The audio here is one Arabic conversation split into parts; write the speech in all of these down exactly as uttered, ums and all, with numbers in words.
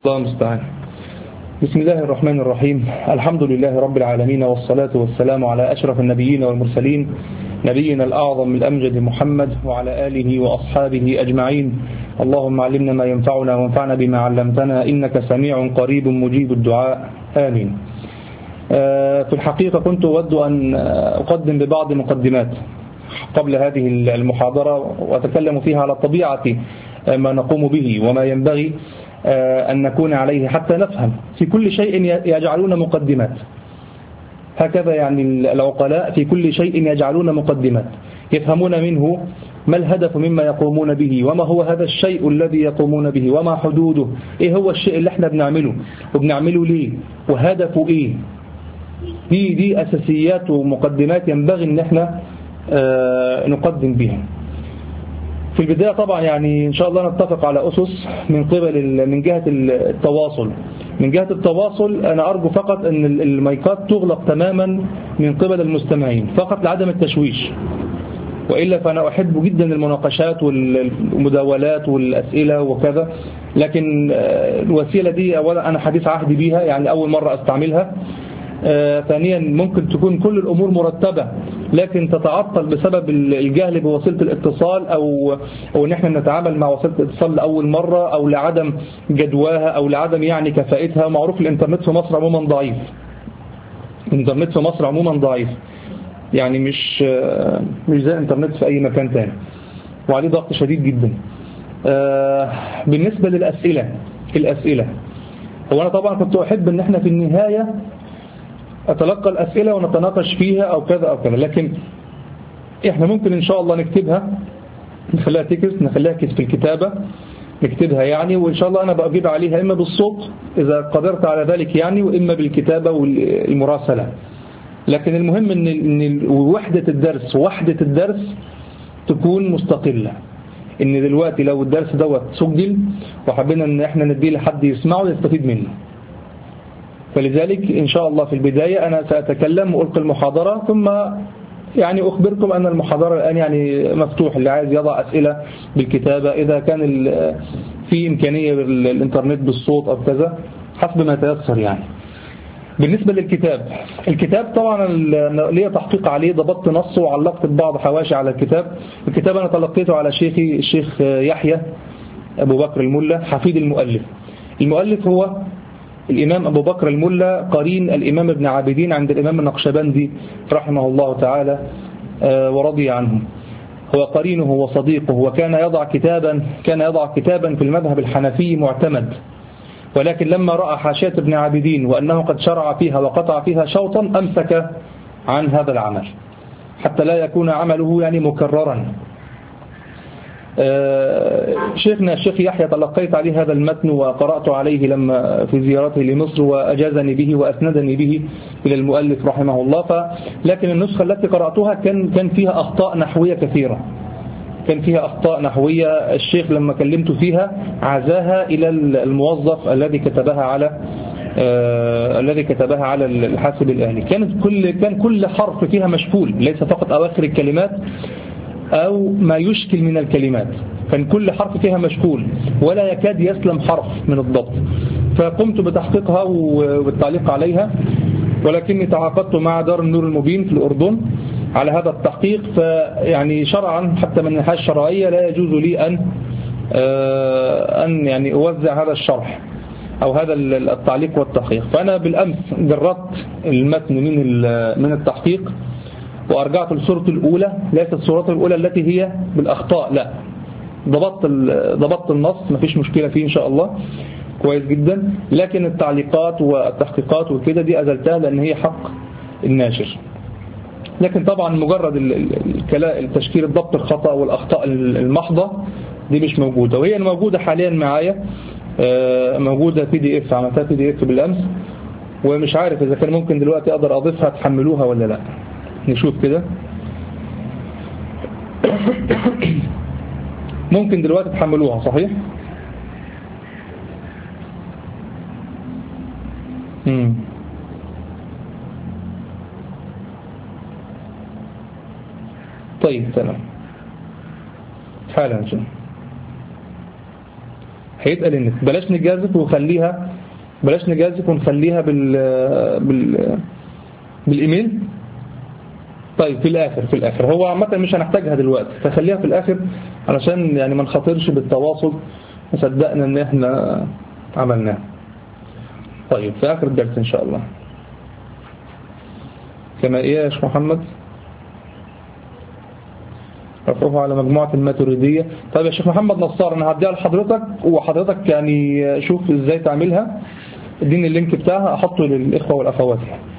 الله المستعان. بسم الله الرحمن الرحيم. الحمد لله رب العالمين، والصلاة والسلام على أشرف النبيين والمرسلين، نبينا الأعظم الأمجد محمد وعلى آله وأصحابه أجمعين. اللهم علمنا ما ينفعنا وانفعنا بما علمتنا، إنك سميع قريب مجيب الدعاء، آمين. في الحقيقة كنت أود أن أقدم ببعض مقدمات قبل هذه المحاضرة، وأتكلم فيها على طبيعة ما نقوم به وما ينبغي أن نكون عليه حتى نفهم. في كل شيء يجعلون مقدمات، هكذا يعني العقلاء في كل شيء يجعلون مقدمات يفهمون منه ما الهدف مما يقومون به، وما هو هذا الشيء الذي يقومون به، وما حدوده، ايه هو الشيء اللي احنا بنعمله وبنعمله ليه وهدفه ايه. دي دي أساسيات ومقدمات ينبغي ان احنا آه نقدم بها. في البداية طبعا يعني إن شاء الله نتفق على أسس من قبل من جهة التواصل. من جهة التواصل أنا أرجو فقط أن المايكات تغلق تماما من قبل المستمعين فقط لعدم التشويش، وإلا فأنا أحب جدا المناقشات والمداولات والأسئلة وكذا، لكن الوسيلة دي أولا أنا حديث عهدي بيها، يعني أول مرة أستعملها. آه ثانيا ممكن تكون كل الأمور مرتبة لكن تتعطل بسبب الجهل بوسيلة الاتصال، أو أو إن احنا نتعامل مع وسيلة الاتصال لأول مرة، أو لعدم جدواها، أو لعدم يعني كفائتها. معروف الإنترنت في مصر عموما ضعيف، الإنترنت في مصر عموما ضعيف، يعني مش آه مش زي الإنترنت في أي مكان تاني، وعليه ضغط شديد جدا. آه بالنسبة للأسئلة الأسئلة هو أنا طبعا كنت أحب إن احنا في النهاية أتلقى الأسئلة ونتناقش فيها أو كذا أو كذا، لكن إحنا ممكن إن شاء الله نكتبها، نخليها تكست، نخليها كيس في الكتابة، نكتبها يعني، وإن شاء الله أنا بأجيب عليها إما بالصوت إذا قدرت على ذلك يعني، وإما بالكتابة والمراسلة. لكن المهم إن إن وحدة الدرس وحدة الدرس تكون مستقلة. إن دلوقتي لو الدرس دوت سجل وحبينا إن إحنا نديه لحد يسمعه يستفيد منه، فلذلك إن شاء الله في البداية أنا سأتكلم وألقي المحاضرة، ثم يعني أخبركم أن المحاضرة الآن يعني مفتوح، اللي عايز يضع أسئلة بالكتابة، إذا كان في إمكانية بالإنترنت بالصوت أو كذا حسب ما يتيسر يعني. بالنسبة للكتاب، الكتاب طبعا ليه تحقيق عليه، ضبطت نصه وعلقت بعض حواشي على الكتاب. الكتاب أنا تلقيته على شيخي الشيخ يحيى أبو بكر الملا حفيد المؤلف. المؤلف هو الإمام أبو بكر الملا قرين الإمام ابن عابدين عند الإمام النقشبندي رحمه الله تعالى ورضي عنه، هو قرينه وصديقه، وكان يضع كتابا كان يضع كتابا في المذهب الحنفي معتمد، ولكن لما رأى حاشية ابن عابدين وأنه قد شرع فيها وقطع فيها شوطا أمسك عن هذا العمل حتى لا يكون عمله يعني مكررا. شيخنا الشيخ يحيى تلقيت عليه هذا المتن وقرأت عليه لما في زيارته لمصر، وأجازني به وأسندني به إلى المؤلف رحمه الله. ف لكن النسخة التي قرأتها كان كان فيها أخطاء نحوية كثيرة، كان فيها أخطاء نحوية الشيخ لما كلمت فيها عزاها إلى الموظف الذي كتبها على آه الذي كتبها على الحاسب الآلي. كانت كل كان كل حرف فيها مشكول، ليس فقط أواخر الكلمات أو ما يشكل من الكلمات، كان كل حرف فيها مشكول ولا يكاد يسلم حرف من الضبط. فقمت بتحقيقها والتعليق عليها، ولكني تعاقدت مع دار النور المبين في الأردن على هذا التحقيق، فيعني شرعا حتى من الناحية الشرعية لا يجوز لي أن أن يعني أوزع هذا الشرح أو هذا التعليق والتحقيق. فأنا بالأمس جردت المتن من من التحقيق وأرجعت للصورة الأولى، ليست الصورة الأولى التي هي بالأخطاء، لا، ضبطت ضبطت النص، ما فيش مشكلة فيه إن شاء الله، كويس جدا. لكن التعليقات والتحقيقات وكده دي أزلتها لأن هي حق الناشر. لكن طبعا مجرد التشكيل الضبط الخطأ والأخطاء المحضة دي مش موجودة، وهي الموجودة حاليا معايا، موجودة بي دي اف، عملتها بي دي اف بالأمس، ومش عارف إذا كان ممكن دلوقتي أقدر أضيفها تحملوها ولا لا، نشوف كده. ممكن دلوقتي تحملوها صحيح؟ مم. طيب تمام، حالا إن شاء الله. هيتقل النت. بلاش نجازف وخليها بلاش نجازف ونخليها بال بال بالايميل. طيب في الاخر في الاخر هو عامه مش هنحتاجها دلوقتي، فخليها في الاخر علشان يعني ما نخاطرش بالتواصل وصدقنا ان احنا عملناه. طيب في اخر الدرس ان شاء الله. كما ايه يا شيخ محمد؟ رفعه على مجموعة الماتريدية. طيب يا شيخ محمد نصار انا هديها لحضرتك، وحضرتك يعني شوف ازاي تعملها، اديني اللينك بتاعها احطه للاخوة والاخوات.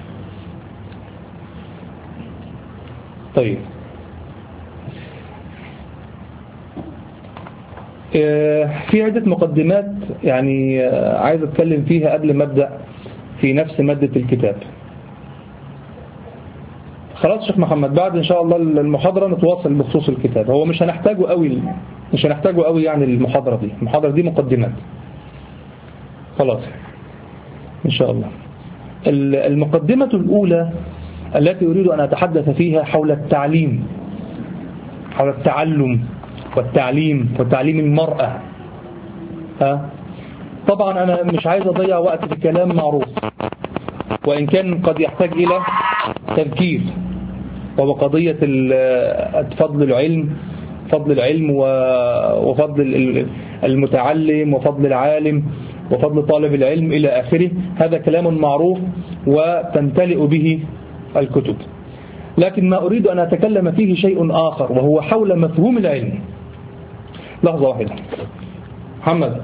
طيب في عدة مقدمات يعني عايز اتكلم فيها قبل ما ابدأ في نفس مادة الكتاب. خلاص شيخ محمد بعد ان شاء الله المحاضرة نتواصل بخصوص الكتاب. هو مش هنحتاجه قوي مش هنحتاجه قوي يعني المحاضرة دي المحاضرة دي مقدمات خلاص ان شاء الله. المقدمة الاولى التي اريد ان اتحدث فيها حول التعليم، حول التعلم والتعليم وتعليم المرأة. ها طبعا انا مش عايز اضيع وقت في كلام معروف، وان كان قد يحتاج الى تذكير، وبقضية فضل العلم فضل العلم وفضل المتعلم وفضل العالم وفضل طالب العلم إلى آخره. هذا كلام معروف وتمتلئ به الكتب، لكن ما أريد أن أتكلم فيه شيء آخر، وهو حول مفهوم العلم. لحظة واحدة محمد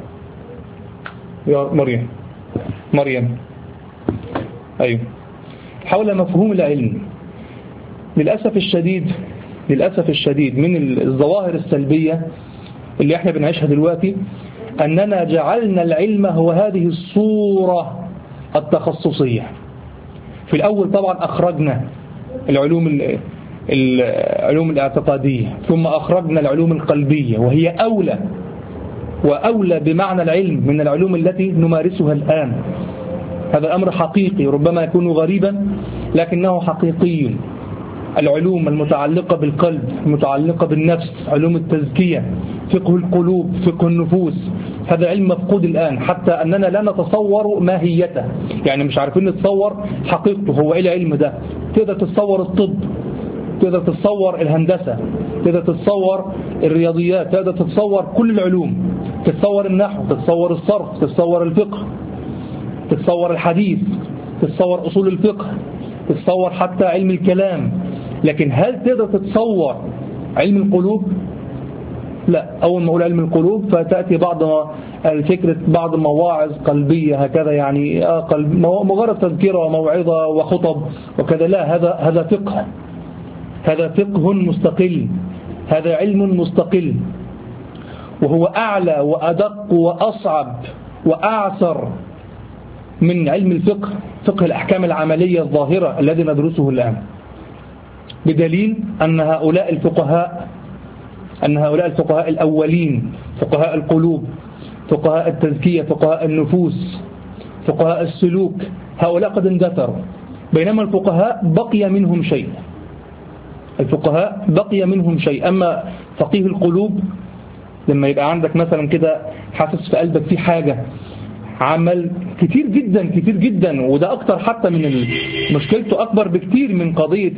يا مريم مريم أيوه. حول مفهوم العلم. للأسف الشديد للأسف الشديد من الظواهر السلبية اللي احنا بنعيشها دلوقتي أننا جعلنا العلم هو هذه الصورة التخصصية. في الأول طبعا أخرجنا العلوم العلوم الاعتقادية، ثم أخرجنا العلوم القلبية، وهي أولى وأولى بمعنى العلم من العلوم التي نمارسها الآن. هذا أمر حقيقي ربما يكون غريبا لكنه حقيقي. العلوم المتعلقة بالقلب، المتعلقة بالنفس، علوم التزكية، فقه القلوب، فقه النفوس، هذا علم مفقود الآن، حتى أننا لا نتصور ماهيته، يعني مش عارفين نتصور حقيقته. هو إيه العلم ده؟ تقدر تتصور الطب، تقدر تتصور الهندسة، تقدر تتصور الرياضيات، تقدر تتصور كل العلوم، تتصور النحو، تتصور الصرف، تتصور الفقه، تتصور الحديث، تتصور أصول الفقه، تتصور حتى علم الكلام. لكن هل تقدر تتصور علم القلوب؟ لا. أول ما أقول علم القلوب فتأتي بعض الفكرة بعض المواعظ قلبية هكذا، يعني مجرد تذكير وموعظة وخطب وكذا. لا، هذا هذا فقه، هذا فقه مستقل، هذا علم مستقل، وهو أعلى وأدق وأصعب وأعسر من علم الفقه، فقه الأحكام العملية الظاهرة الذي ندرسه الآن. بدليل أن هؤلاء الفقهاء أن هؤلاء الفقهاء الأولين، فقهاء القلوب، فقهاء التزكية، فقهاء النفوس، فقهاء السلوك، هؤلاء قد اندثروا، بينما الفقهاء بقي منهم شيء. الفقهاء بقي منهم شيء. أما فقيه القلوب لما يبقى عندك مثلا كده حاسس في قلبك في حاجة، عمل كتير جدا كتير جدا، وده أكتر حتى من مشكلته، أكبر بكتير من قضية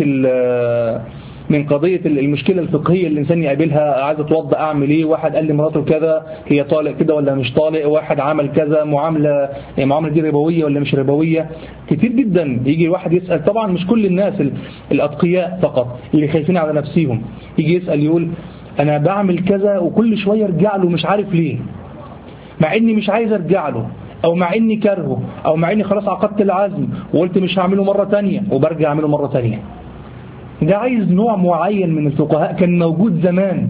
من قضية المشكلة الفقهية اللي الإنسان يقابلها. عايز اتوضى أعمل إيه؟ واحد قال لي مراته كذا، هي طالق كده ولا مش طالق؟ واحد عمل كذا، معاملة يعني معاملة دي ربوية ولا مش ربوية؟ كتير جدا يجي واحد يسأل. طبعا مش كل الناس الأتقياء فقط اللي خايفين على نفسهم، يجي يسأل يقول أنا بعمل كذا وكل شوية ارجع له مش عارف ليه، مع إني مش عايز ارجع له، أو مع إني كرهه، أو مع إني خلاص عقدت العزم وقلت مش هعمله مرة تانية وبرجع أعمله مرة تانية. ده عايز نوع معين من الفقهاء كان موجود زمان.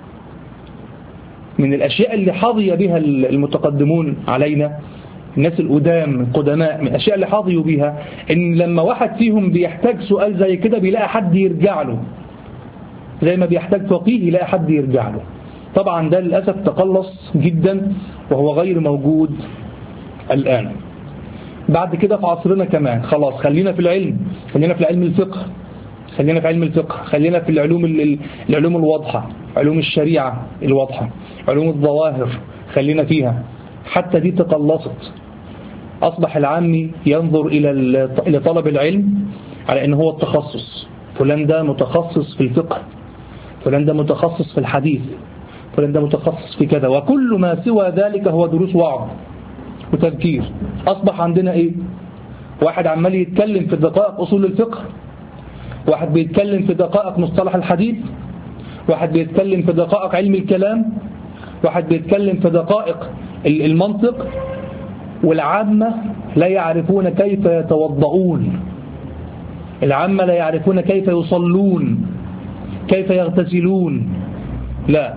من الأشياء اللي حظي بها المتقدمون علينا، الناس القدام القدماء، من الأشياء اللي حظيوا بها إن لما واحد فيهم بيحتاج سؤال زي كده بيلاقي حد يرجع له، زي ما بيحتاج فقيه يلاقي حد يرجع له. طبعا ده للأسف تقلص جدا وهو غير موجود الآن. بعد كده في عصرنا كمان خلاص خلينا في العلم، خلينا في علم الفقه، خلينا في علم الفقه، خلينا في العلوم العلوم الواضحة، علوم الشريعة الواضحة، علوم الظواهر خلينا فيها، حتى دي تقلصت. أصبح العامي ينظر إلى طلب العلم على أنه هو التخصص، فلان ده متخصص في الفقه، فلان ده متخصص في الحديث، فلان ده متخصص في كذا، وكل ما سوى ذلك هو دروس وعظ وتذكير. أصبح عندنا إيه؟ واحد عمال يتكلم في دقائق أصول الفقه، واحد بيتكلم في دقائق مصطلح الحديث، واحد بيتكلم في دقائق علم الكلام، واحد بيتكلم في دقائق المنطق، والعامة لا يعرفون كيف يتوضؤون، العامة لا يعرفون كيف يصلون، كيف يغتسلون. لا،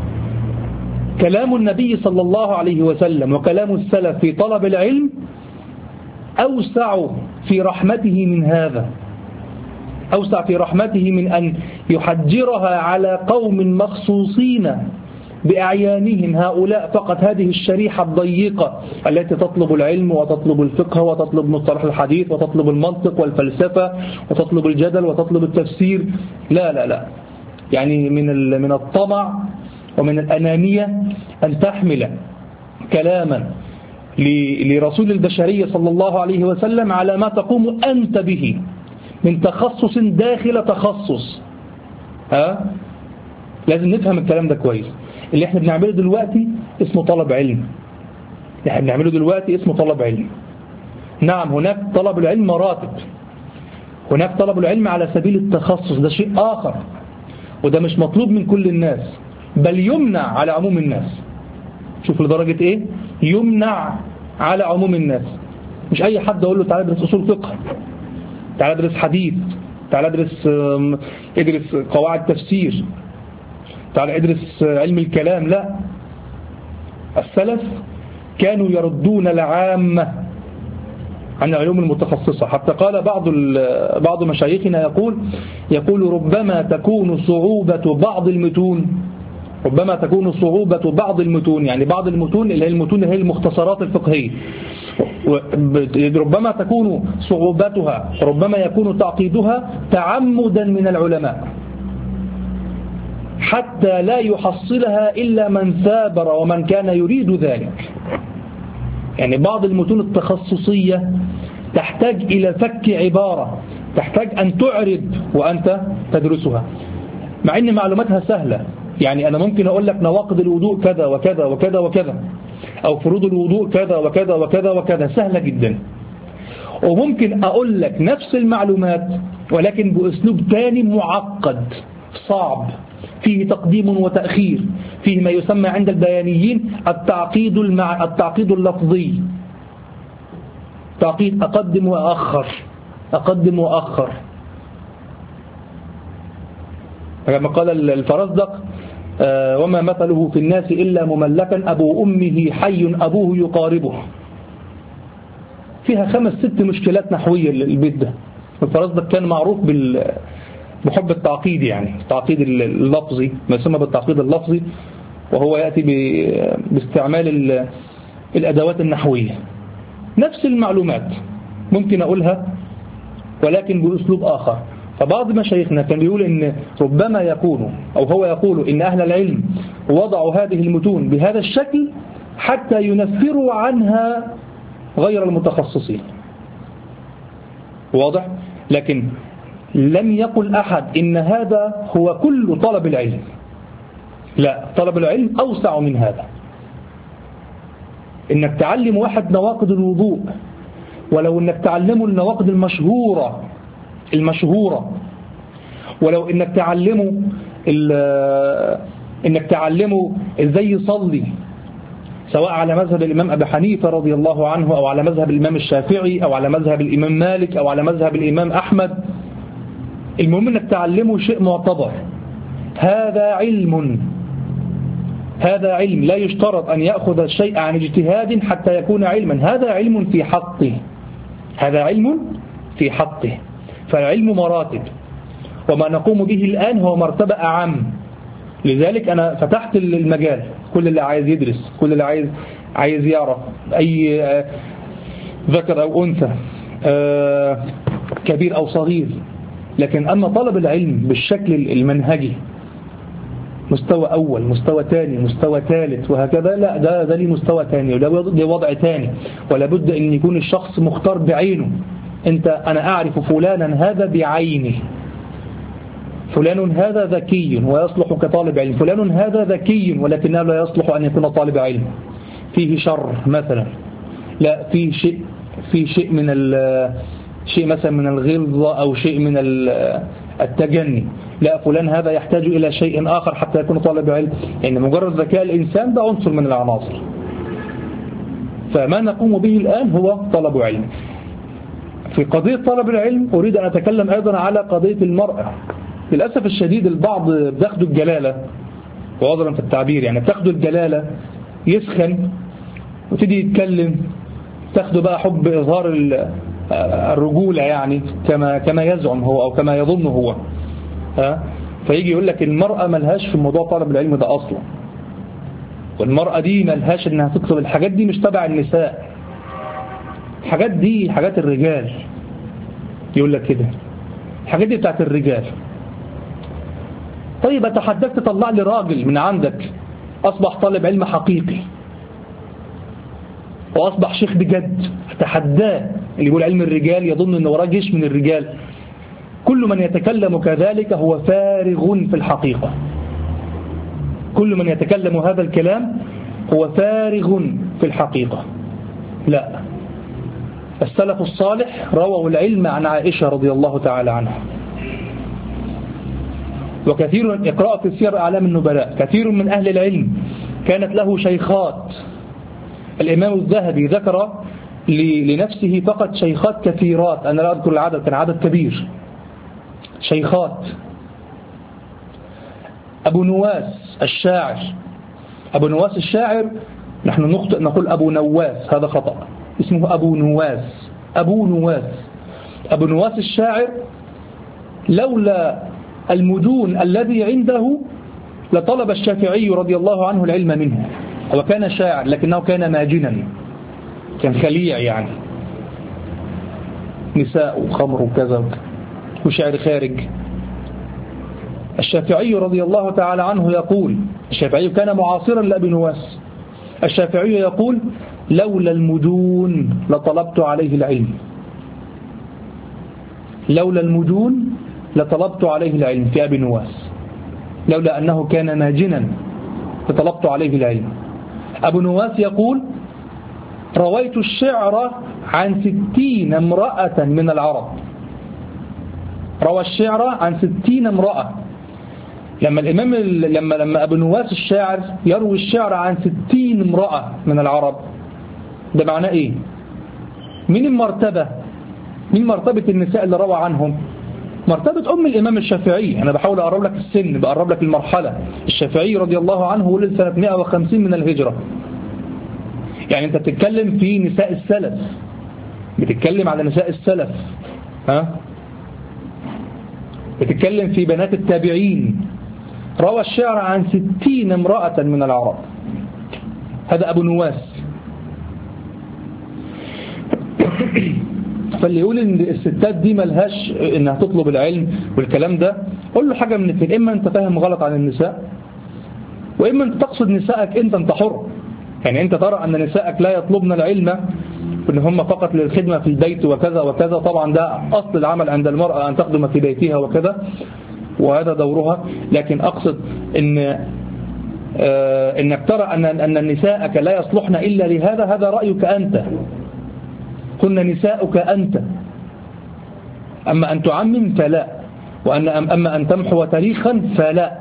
كلام النبي صلى الله عليه وسلم وكلام السلف في طلب العلم أوسع في رحمته من هذا، أوسع في رحمته من أن يحجرها على قوم مخصوصين بأعيانهم، هؤلاء فقط، هذه الشريحة الضيقة التي تطلب العلم وتطلب الفقه وتطلب مصطلح الحديث وتطلب المنطق والفلسفة وتطلب الجدل وتطلب التفسير. لا لا لا، يعني من من الطمع ومن الأنانية أن تحمل كلاما لرسول البشرية صلى الله عليه وسلم على ما تقوم أنت به من تخصص داخل تخصص. ها؟ لازم نفهم الكلام ده كويس. اللي احنا بنعمله دلوقتي اسمه طلب علم، اللي احنا بنعمله دلوقتي اسمه طلب علم. نعم، هناك طلب العلم مراتب، هناك طلب العلم على سبيل التخصص، ده شيء آخر، وده مش مطلوب من كل الناس، بل يمنع على عموم الناس. شوف لدرجة ايه؟ يمنع على عموم الناس. مش اي حد اقول له تعالى ادرس اصول فقه، تعالى ادرس حديث، تعالى ادرس ادرس قواعد تفسير، تعالى ادرس علم الكلام. لا، السلف كانوا يردون العامة عن العلوم المتخصصة. حتى قال بعض بعض مشايخنا يقول يقول ربما تكون صعوبة بعض المتون، ربما تكون صعوبة بعض المتون، يعني بعض المتون اللي هي المتون اللي هي المختصرات الفقهية، ربما تكون صعوبتها، ربما يكون تعقيدها تعمدا من العلماء حتى لا يحصلها إلا من ثابر ومن كان يريد ذلك. يعني بعض المتون التخصصية تحتاج إلى فك عبارة، تحتاج أن تعرب وأنت تدرسها، مع أن معلوماتها سهلة. يعني أنا ممكن أقول لك نواقض الوضوء كذا وكذا وكذا وكذا، أو فروض الوضوء كذا وكذا وكذا وكذا، سهلة جدا. وممكن أقول لك نفس المعلومات ولكن بأسلوب تاني معقد صعب، فيه تقديم وتأخير، فيه ما يسمى عند البيانيين التعقيد المع... التعقيد اللفظي، تعقيد أقدم وأخر، أقدم وأخر. كما قال الفرزدق وما مثله في الناس إلا مملكا أبو أمه حي أبوه يقاربه. فيها خمس ست مشكلات نحوية البيت ده. الفرزدق كان معروف بال بحب التعقيد، يعني التعقيد اللفظي، ما يسمى بالتعقيد اللفظي، وهو يأتي باستعمال الأدوات النحوية. نفس المعلومات ممكن أقولها ولكن بأسلوب آخر. فبعض مشايخنا كان بيقول إن ربما يكون، أو هو يقول إن أهل العلم وضعوا هذه المتون بهذا الشكل حتى ينفروا عنها غير المتخصصين. واضح؟ لكن لم يقل أحد إن هذا هو كل طلب العلم. لا، طلب العلم أوسع من هذا. إنك تعلم واحد نواقض الوضوء، ولو إنك تعلمه النواقض المشهورة المشهورة ولو إنك تعلمه إنك تعلمه إزاي يصلي، سواء على مذهب الإمام أبي حنيفة رضي الله عنه، أو على مذهب الإمام الشافعي، أو على مذهب الإمام مالك، أو على مذهب الإمام أحمد. المهم إنك تعلمه شيء معتبر. هذا علم، هذا علم، لا يشترط أن يأخذ الشيء عن اجتهاد حتى يكون علما. هذا علم في حقه، هذا علم في حقه. فالعلم مراتب، وما نقوم به الآن هو مرتبة أعم. لذلك أنا فتحت المجال، كل اللي عايز يدرس، كل اللي عايز عايز يعرف، أي ذكر أو أنثى، كبير أو صغير. لكن أما طلب العلم بالشكل المنهجي مستوى أول، مستوى ثاني، مستوى ثالث، وهكذا. لا، ده ده ليه مستوى ثاني، وده وضع ثاني، ولا بد أن يكون الشخص مختار بعينه. أنت أنا أعرف فلانا هذا بعينه، فلان هذا ذكي ويصلح كطالب علم، فلان هذا ذكي ولكنه لا يصلح أن يكون طالب علم، فيه شر مثلا، لا فيه شيء في شيء من شيء مثلا من الغلظة أو شيء من التجني، لا فلان هذا يحتاج إلى شيء آخر حتى يكون طالب علم. يعني مجرد ذكاء الإنسان ده عنصر من العناصر. فما نقوم به الآن هو طلب علم. في قضية طلب العلم أريد أن أتكلم أيضا على قضية المرأة. للأسف الشديد البعض بياخدوا الجلالة، وعذرا في التعبير، يعني بتاخدوا الجلالة يسخن وتدي يتكلم، تاخدوا بقى حب إظهار الرجولة، يعني كما كما يزعم هو أو كما يظن هو، ها؟ فيجي يقول لك المرأة ملهاش في موضوع طلب العلم ده أصلا، والمرأة دي ملهاش إنها تطلب الحاجات دي، مش تبع النساء، الحاجات دي حاجات الرجال. يقول لك كده الحاجات دي بتاعت الرجال. طيب أتحداك تطلع لي راجل من عندك أصبح طالب علم حقيقي وأصبح شيخ بجد، أتحداه. اللي يقول علم الرجال يظن أنه وراه جيش من الرجال. كل من يتكلم كذلك هو فارغ في الحقيقة. كل من يتكلم هذا الكلام هو فارغ في الحقيقة. لا، السلف الصالح رووا العلم عن عائشة رضي الله تعالى عنها. وكثير اقرأ في سير أعلام النبلاء، كثير من أهل العلم كانت له شيخات. الإمام الذهبي ذكر لنفسه فقط شيخات كثيرات، أنا لا أذكر العدد، كان عدد كبير شيخات. أبو نواس الشاعر، أبو نواس الشاعر، نحن نخطئ نقول أبو نواس، هذا خطأ، اسمه أبو نواس، أبو نواس. أبو نواس الشاعر لولا المدون الذي عنده لطلب الشافعي رضي الله عنه العلم منه. هو كان شاعر لكنه كان ماجنا، كان خليع، يعني نساء وخمر وكذا وشعر خارج. الشافعي رضي الله تعالى عنه يقول، الشافعي كان معاصرا لأبي نواس، الشافعي يقول لولا المدون لطلبت عليه العلم، لولا المدون لطلبت عليه العلم في أبي نواس، لولا أنه كان ماجنا لطلبت عليه العلم. أبو نواس يقول رويت الشعر عن ستين امرأة من العرب، روى الشعر عن ستين امرأة. لما الإمام لما لما أبو نواس الشاعر يروي الشعر عن ستين امرأة من العرب، ده معناه إيه؟ من المرتبة، من مرتبة النساء اللي روى عنهم؟ مرتبة أم الإمام الشافعي. أنا بحاول أقرب لك السن، بقرب لك المرحلة. الشافعي رضي الله عنه ولد سنة مئة وخمسين من الهجرة، يعني أنت بتتكلم في نساء السلف، بتتكلم على نساء السلف، ها؟ بتتكلم في بنات التابعين. روى الشعر عن ستين امرأة من العرب، هذا أبو نواس. فاللي يقول ان الستات دي ملهاش انها تطلب العلم والكلام ده، قول له حاجة من الاثنين: اما انت فاهم غلط عن النساء، واما انت تقصد نسائك انت انت حر. يعني انت ترى ان نسائك لا يطلبن العلم، ان هم فقط للخدمة في البيت وكذا وكذا. طبعا ده اصل العمل عند المرأة، ان تخدم في بيتها وكذا، وهذا دورها. لكن اقصد ان آه انك ترى ان ان نسائك لا يصلحن الا لهذا، هذا رأيك انت، كن نساؤك أنت. أما أن تعمم فلا، وأن أما أن تمحو تاريخا فلا.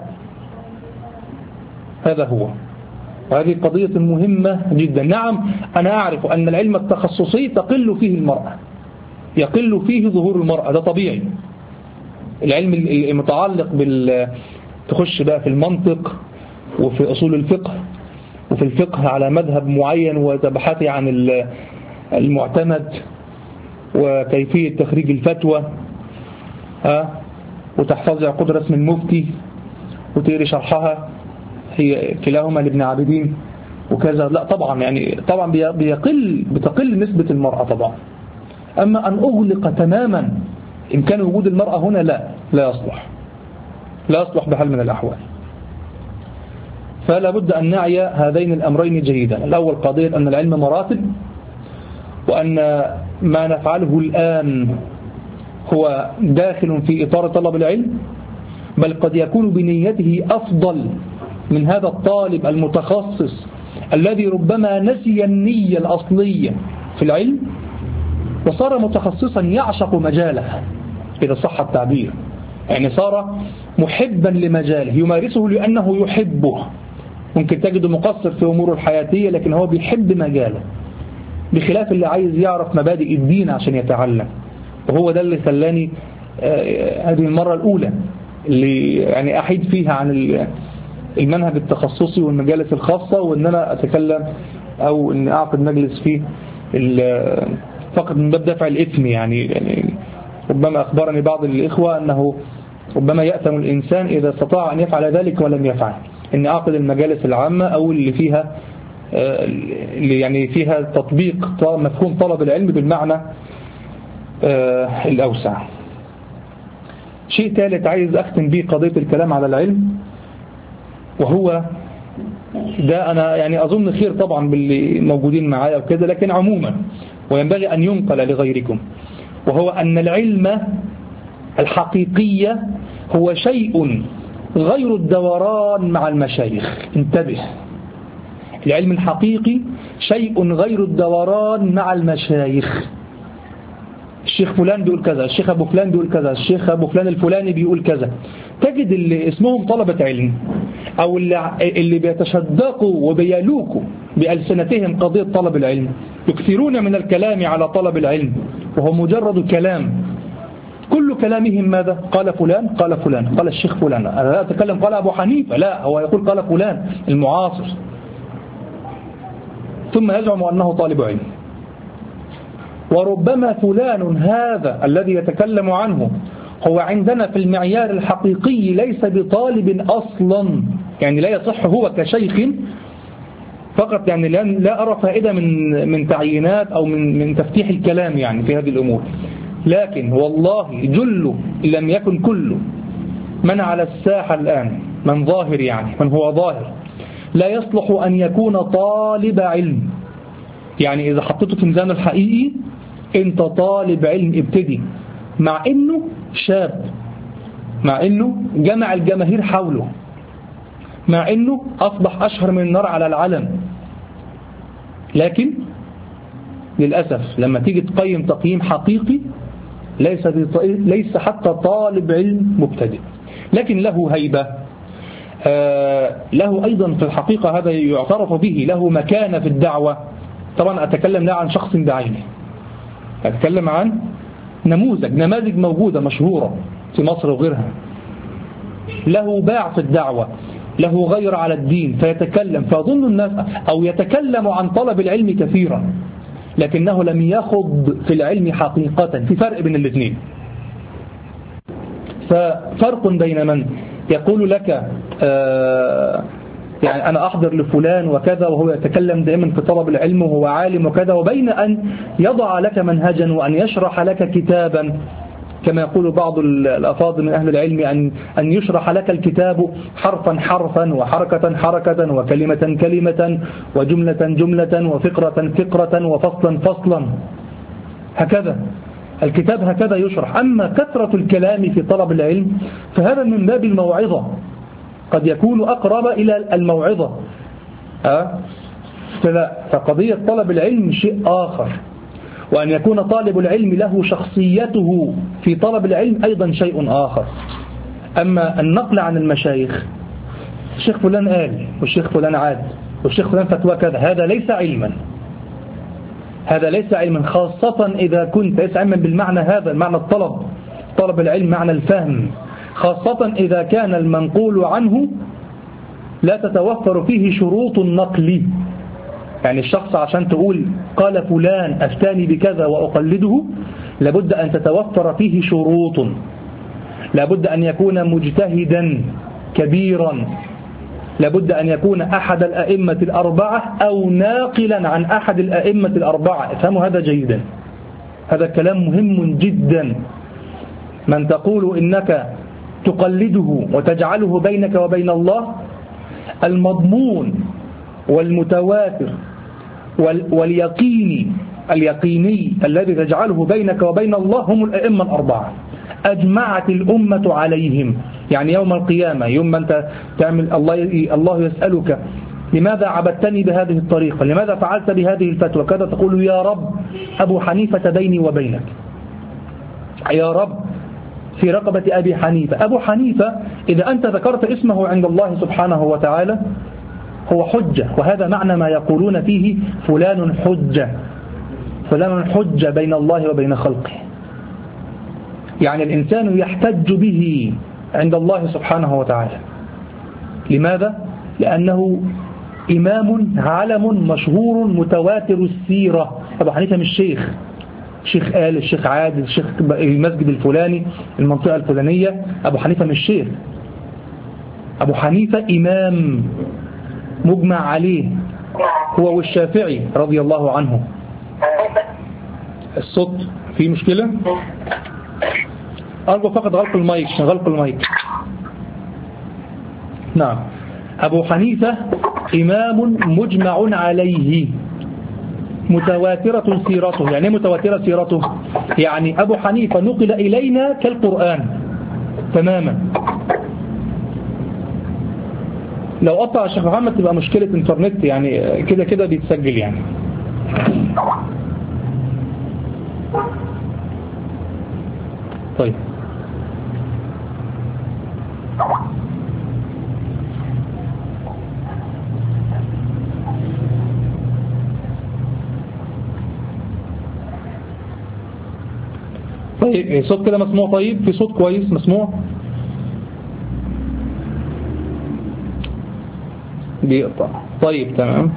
هذا هو، وهذه قضية مهمة جدا. نعم أنا أعرف أن العلم التخصصي تقل فيه المرأة، يقل فيه ظهور المرأة، ده طبيعي. العلم المتعلق بال تخش بقى في المنطق وفي أصول الفقه وفي الفقه على مذهب معين، وتبحثي عن المعتمد وكيفية تخريج الفتوى، ها، وتحفظي عقود رسم المفتي وتقري شرحها، هي كلاهما لابن عابدين وكذا. لا طبعا، يعني طبعا بيقل بتقل نسبة المرأة طبعا. أما أن أغلق تماما إمكان وجود المرأة هنا، لا لا يصلح، لا يصلح بحال من الأحوال. فلا بد أن نعي هذين الأمرين جيدا. الأول قضية أن العلم مراتب، وأن ما نفعله الآن هو داخل في إطار طلب العلم، بل قد يكون بنيته أفضل من هذا الطالب المتخصص الذي ربما نسي النية الأصلية في العلم وصار متخصصا يعشق مجاله إذا صح التعبير، يعني صار محبا لمجاله يمارسه لأنه يحبه. ممكن تجده مقصر في أموره الحياتية لكن هو بيحب مجاله، بخلاف اللي عايز يعرف مبادئ الدين عشان يتعلم. وهو ده اللي خلاني هذه المرة الأولى اللي يعني أحيد فيها عن المنهج التخصصي والمجالس الخاصة، وأن أنا أتكلم أو أن أعقد مجلس فيه فقط من باب دفع الإثم. يعني, يعني ربما أخبرني بعض الإخوة أنه ربما يأثم الإنسان إذا استطاع أن يفعل ذلك ولم يفعل، أن أعقد المجالس العامة أو اللي فيها اللي يعني فيها تطبيق مفهوم طلب العلم بالمعنى الأوسع. شيء ثالث عايز أختم به قضية الكلام على العلم، وهو ده أنا يعني أظن خير طبعا باللي موجودين معايا وكذا، لكن عموما وينبغي أن ينقل لغيركم، وهو أن العلم الحقيقية هو شيء غير الدوران مع المشايخ. انتبه، العلم الحقيقي شيء غير الدوران مع المشايخ. الشيخ فلان بيقول كذا، الشيخ أبو فلان بيقول كذا، الشيخ أبو فلان الفلاني بيقول كذا. تجد اللي اسمهم طلبة علم أو اللي, اللي بيتشدقوا وبيلوكوا بألسنتهم قضية طلب العلم يكثرون من الكلام على طلب العلم، وهو مجرد كلام. كل كلامهم ماذا؟ قال فلان قال فلان قال الشيخ فلان. أنا لا أتكلم قال أبو حنيفة، لا، هو يقول قال فلان المعاصر، ثم يزعم أنه طالب علم. وربما فلان هذا الذي يتكلم عنه هو عندنا في المعيار الحقيقي ليس بطالب أصلا، يعني لا يصح هو كشيخ فقط. يعني لا أرى فائدة من من تعيينات أو من من تفتيح الكلام يعني في هذه الأمور، لكن والله جل لم يكن كل من على الساحة الآن من ظاهر، يعني من هو ظاهر لا يصلح أن يكون طالب علم. يعني إذا حطيته في ميزانه الحقيقي أنت طالب علم ابتدي، مع أنه شاب، مع أنه جمع الجماهير حوله، مع أنه أصبح أشهر من النار على العلم، لكن للأسف لما تيجي تقيم تقييم حقيقي ليس ليس حتى طالب علم مبتدئ، لكن له هيبة، آه له أيضا في الحقيقة هذا يعترف به، له مكانة في الدعوة. طبعا أتكلم لا عن شخص بعينه، أتكلم عن نموذج نماذج موجودة مشهورة في مصر وغيرها، له باع في الدعوة، له غير على الدين، فيتكلم فيظن الناس أو يتكلم عن طلب العلم كثيرا لكنه لم يخض في العلم حقيقة. في فرق بين الاثنين، ففرق بين من يقول لك آه يعني أنا أحضر لفلان وكذا وهو يتكلم دائما في طلب العلم وهو عالم وكذا، وبين أن يضع لك منهجا وأن يشرح لك كتابا كما يقول بعض الأفاضل من أهل العلم أن أن يشرح لك الكتاب حرفا حرفا وحركة حركة وكلمة كلمة وجملة جملة وفقرة فقرة وفصلا فصلا، هكذا الكتاب هكذا يشرح. أما كثرة الكلام في طلب العلم فهذا من باب الموعظة، قد يكون أقرب إلى الموعظة. أه؟ فقضية طلب العلم شيء آخر، وأن يكون طالب العلم له شخصيته في طلب العلم أيضا شيء آخر. أما النقل عن المشايخ، الشيخ فلان قال والشيخ فلان عاد والشيخ فلان فتوى كذا، هذا ليس علما، هذا ليس علما، خاصة إذا كنت ليس علما بالمعنى هذا، المعنى الطلب، طلب العلم معنى الفهم، خاصة إذا كان المنقول عنه لا تتوفر فيه شروط النقل. يعني الشخص عشان تقول قال فلان أفتاني بكذا وأقلده لابد أن تتوفر فيه شروط، لابد أن يكون مجتهدا كبيرا، لابد أن يكون أحد الأئمة الأربعة أو ناقلا عن أحد الأئمة الأربعة. افهموا هذا جيدا، هذا كلام مهم جدا. من تقول إنك تقلده وتجعله بينك وبين الله المضمون والمتواتر واليقيني اليقيني الذي تجعله بينك وبين الله هم الأئمة الأربعة، أجمعت الأمة عليهم. يعني يوم القيامة يوم أنت تعمل الله الله يسألك لماذا عبدتني بهذه الطريقة، لماذا فعلت بهذه الفتوى كذا، تقول يا رب أبو حنيفة بيني وبينك، يا رب في رقبة أبي حنيفة. أبو حنيفة إذا أنت ذكرت اسمه عند الله سبحانه وتعالى هو حجة، وهذا معنى ما يقولون فيه فلان حجة، فلان حجة بين الله وبين خلقه. يعني الإنسان يحتج به عند الله سبحانه وتعالى. لماذا؟ لأنه إمام علم مشهور متواتر السيرة. أبو حنيفة مش شيخ، شيخ آل، الشيخ عادل، الشيخ المسجد الفلاني، المنطقة الفلانية. أبو حنيفة مش شيخ، أبو حنيفة إمام مجمع عليه، هو والشافعي رضي الله عنه. الصوت فيه مشكلة؟ أرجو فقط غلق المايك، غلق المايك. نعم، أبو حنيفة إمام مجمع عليه متواترة سيرته. يعني متواترة سيرته يعني أبو حنيفة نقل إلينا كالقرآن تماما. لو قطع الشيخ محمد تبقى مشكلة انترنت، يعني كده كده بيتسجل يعني. طيب طيب صوت كده مسموع؟ طيب في صوت كويس مسموع؟ بيقطع. طيب تمام.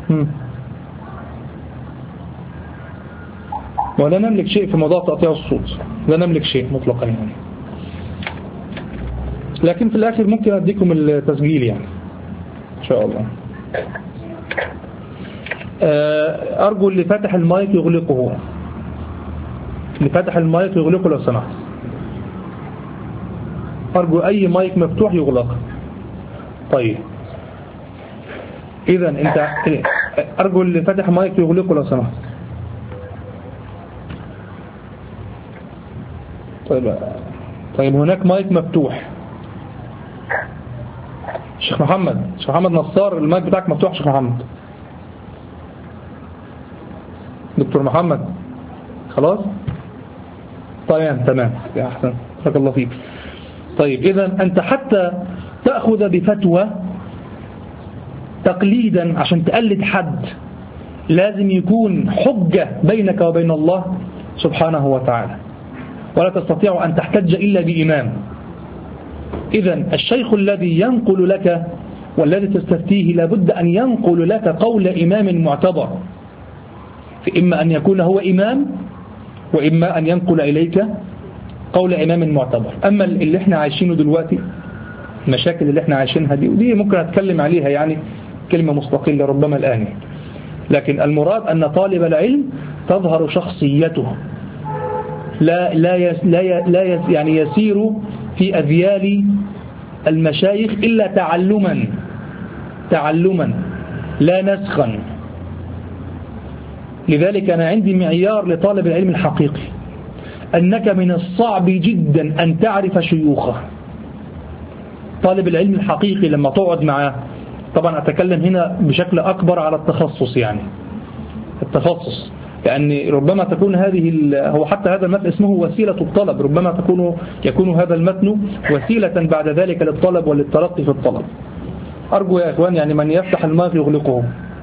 ولا نملك شيء في موضوع تقطيع الصوت، لا نملك شيء مطلقا يعني، لكن في الآخر ممكن أديكم التسجيل يعني إن شاء الله. أرجو اللي فاتح المايك يغلقه، اللي فاتح المايك يغلقه لو سمحت. أرجو أي مايك مفتوح يغلق. طيب إذا أنت أرجو اللي فاتح مايك يغلقه لو سمحت. طيب طيب هناك مايك مفتوح. شيخ محمد، شيخ محمد نصار، المايك بتاعك مفتوح. شيخ محمد، دكتور محمد، خلاص تمام تمام يا أحسن، بارك الله فيك. طيب إذا أنت حتى تأخذ بفتوى تقليدا عشان تقلد حد لازم يكون حجة بينك وبين الله سبحانه وتعالى، ولا تستطيع أن تحتج إلا بإمام. إذا الشيخ الذي ينقل لك والذي تستفتيه لابد أن ينقل لك قول إمام معتبر، فإما أن يكون هو إمام وإما أن ينقل إليك قول إمام معتبر. أما اللي احنا عايشينه دلوقتي، المشاكل اللي احنا عايشينها دي، ودي ممكن أتكلم عليها يعني كلمة مستقلة ربما الآن، لكن المراد أن طالب العلم تظهر شخصيته، لا لا يس لا يس لا يس يعني يسير في أذيال المشايخ إلا تعلما تعلما لا نسخا. لذلك أنا عندي معيار لطالب العلم الحقيقي، أنك من الصعب جدا أن تعرف شيوخه. طالب العلم الحقيقي لما تقعد معاه، طبعا أتكلم هنا بشكل أكبر على التخصص، يعني التخصص، لأن ربما تكون هذه هو حتى هذا المتن اسمه وسيلة الطلب، ربما تكون يكون هذا المتن وسيلة بعد ذلك للطلب وللترقي في الطلب. أرجو يا إخوان يعني من يفتح الماء يغلقه.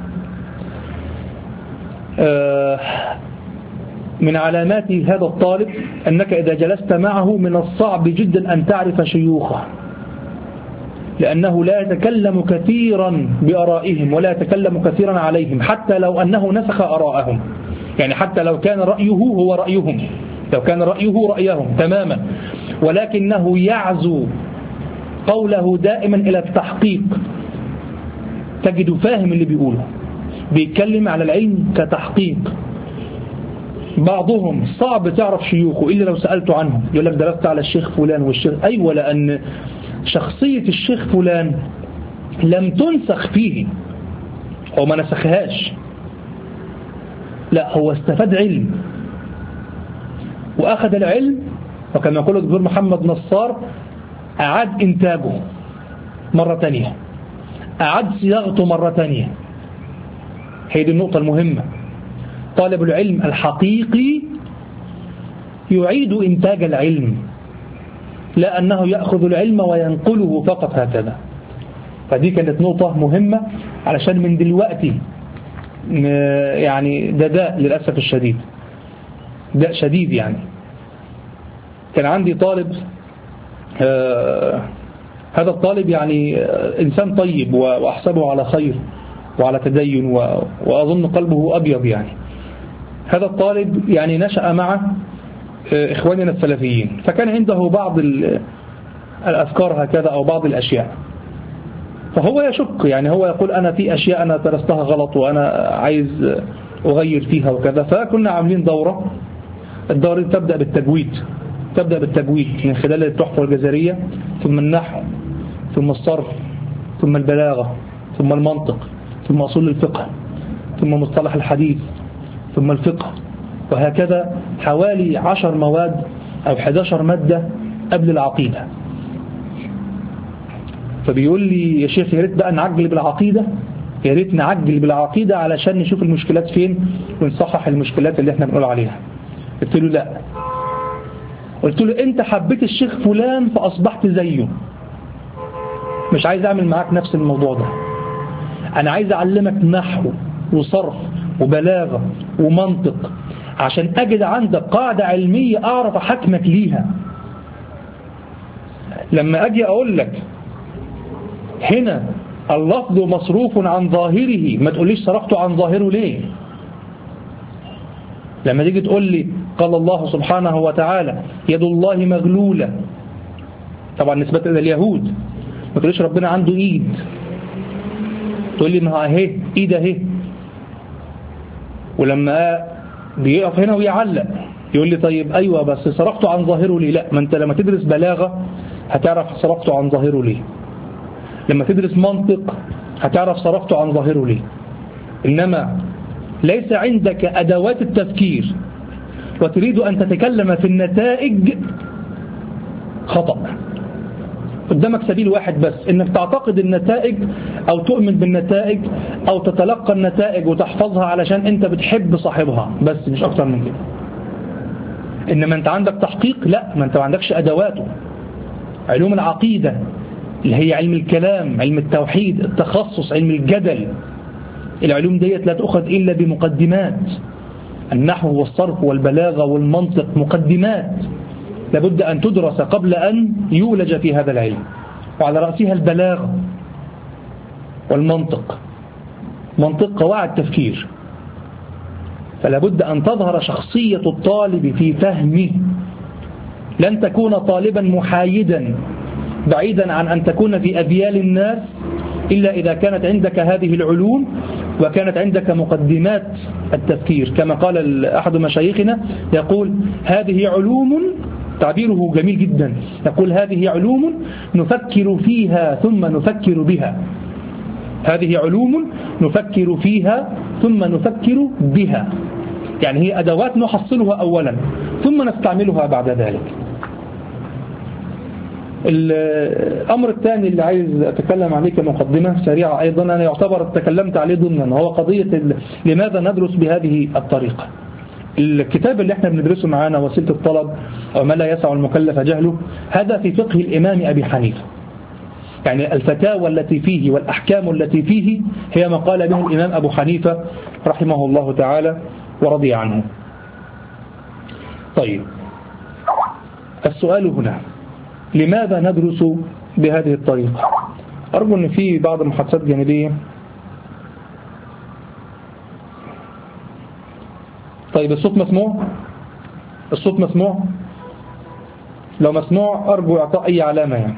من علامات هذا الطالب أنك إذا جلست معه من الصعب جدا أن تعرف شيوخه، لأنه لا يتكلم كثيرا بآرائهم ولا يتكلم كثيرا عليهم، حتى لو أنه نسخ آراءهم، يعني حتى لو كان رأيه هو رأيهم، لو كان رأيه رأيهم تماما، ولكنه يعزو قوله دائما إلى التحقيق. تجد فاهم اللي بيقوله، بيتكلم على العلم كتحقيق. بعضهم صعب تعرف شيوخه إلا لو سألت عنهم، يقول لك درست على الشيخ فلان والشيخ أيوة، لأن شخصية الشيخ فلان لم تنسخ فيه، هو ما نسخهاش، لا هو استفاد علم وأخذ العلم، وكما يقول الدكتور محمد نصار أعاد إنتاجه مرة تانية، أعاد صياغته مرة تانية. هي دي النقطة المهمة. طالب العلم الحقيقي يعيد إنتاج العلم، لا أنه يأخذ العلم وينقله فقط هكذا. فدي كانت نقطة مهمة، علشان من دلوقتي يعني ده داء للأسف الشديد، داء شديد. يعني كان عندي طالب، آه هذا الطالب يعني آه إنسان طيب وأحسبه على خير وعلى تدين، وأظن قلبه أبيض. يعني هذا الطالب يعني نشأ مع آه إخواننا السلفيين، فكان عنده بعض الأفكار هكذا أو بعض الأشياء، فهو يشك. يعني هو يقول أنا في أشياء أنا درستها غلط وأنا عايز أغير فيها وكذا. فكنا عاملين دورة، الدورة تبدأ بالتجويد، تبدأ بالتجويد من خلال التحفة الجزرية، ثم النحو، ثم الصرف، ثم البلاغة، ثم المنطق، ثم أصول الفقه، ثم مصطلح الحديث، ثم الفقه، وهكذا حوالي عشر مواد أو حداشر مادة قبل العقيدة. فبيقول لي يا شيخ يا ريت بقى نعجل بالعقيدة، يا ريت نعجل بالعقيدة علشان نشوف المشكلات فين ونصحح المشكلات اللي احنا بنقول عليها. قلت له لا، قلت له انت حبيت الشيخ فلان فأصبحت زيه، مش عايز اعمل معاك نفس الموضوع ده. انا عايز اعلمك نحو وصرف وبلاغة ومنطق عشان اجد عندك قاعدة علمية اعرف احكمك ليها. لما اجي اقول لك هنا اللفظ مصروف عن ظاهره، ما تقوليش صرفته عن ظاهره ليه. لما تيجي تقول لي قال الله سبحانه وتعالى يد الله مغلولة، طبعا نسبة إلى اليهود، ما تقوليش ربنا عنده إيد، تقول لي ما اهي إيد اهي. ولما بيقف هنا ويعلق يقول لي طيب أيوة بس صرفته عن ظاهره ليه. لا، ما أنت لما تدرس بلاغة هتعرف صرفته عن ظاهره ليه، لما تدرس منطق هتعرف صرفته عن ظاهره ليه. إنما ليس عندك أدوات التفكير وتريد أن تتكلم في النتائج، خطأ. قدامك سبيل واحد بس، إنك تعتقد النتائج أو تؤمن بالنتائج أو تتلقى النتائج وتحفظها علشان أنت بتحب صاحبها، بس مش أكتر من كده. إنما أنت عندك تحقيق، لا، ما أنت ما عندكش أدواته. علوم العقيدة اللي هي علم الكلام، علم التوحيد، التخصص، علم الجدل، العلوم ديت لا تأخذ إلا بمقدمات. النحو والصرف والبلاغة والمنطق مقدمات لابد أن تدرس قبل أن يولج في هذا العلم، وعلى رأسها البلاغة والمنطق، منطق قواعد تفكير. فلابد أن تظهر شخصية الطالب في فهمه، لن تكون طالبا محايدا بعيدا عن أن تكون في أذيال الناس إلا إذا كانت عندك هذه العلوم وكانت عندك مقدمات التفكير. كما قال أحد مشايخنا يقول هذه علوم، تعبيره جميل جدا، يقول هذه علوم نفكر فيها ثم نفكر بها، هذه علوم نفكر فيها ثم نفكر بها، يعني هي أدوات نحصلها أولا ثم نستعملها بعد ذلك. الأمر الثاني اللي عايز أتكلم عليه كمقدمة سريعة أيضا، أنا يعتبر تكلمت عليه ضمنا، هو قضية لماذا ندرس بهذه الطريقة. الكتاب اللي احنا بندرسه معانا وسيلة الطلب أو ما لا يسع المكلف جهله، هذا في فقه الإمام أبي حنيفة، يعني الفتاوى التي فيه والأحكام التي فيه هي ما قال به الإمام أبو حنيفة رحمه الله تعالى ورضي عنه. طيب، السؤال هنا لماذا ندرس بهذه الطريقة؟ أرجو أن في بعض المحادثات جانبية. طيب الصوت مسموع؟ الصوت مسموع؟ لو مسموع أرجو إعطاء أي علامة يعني.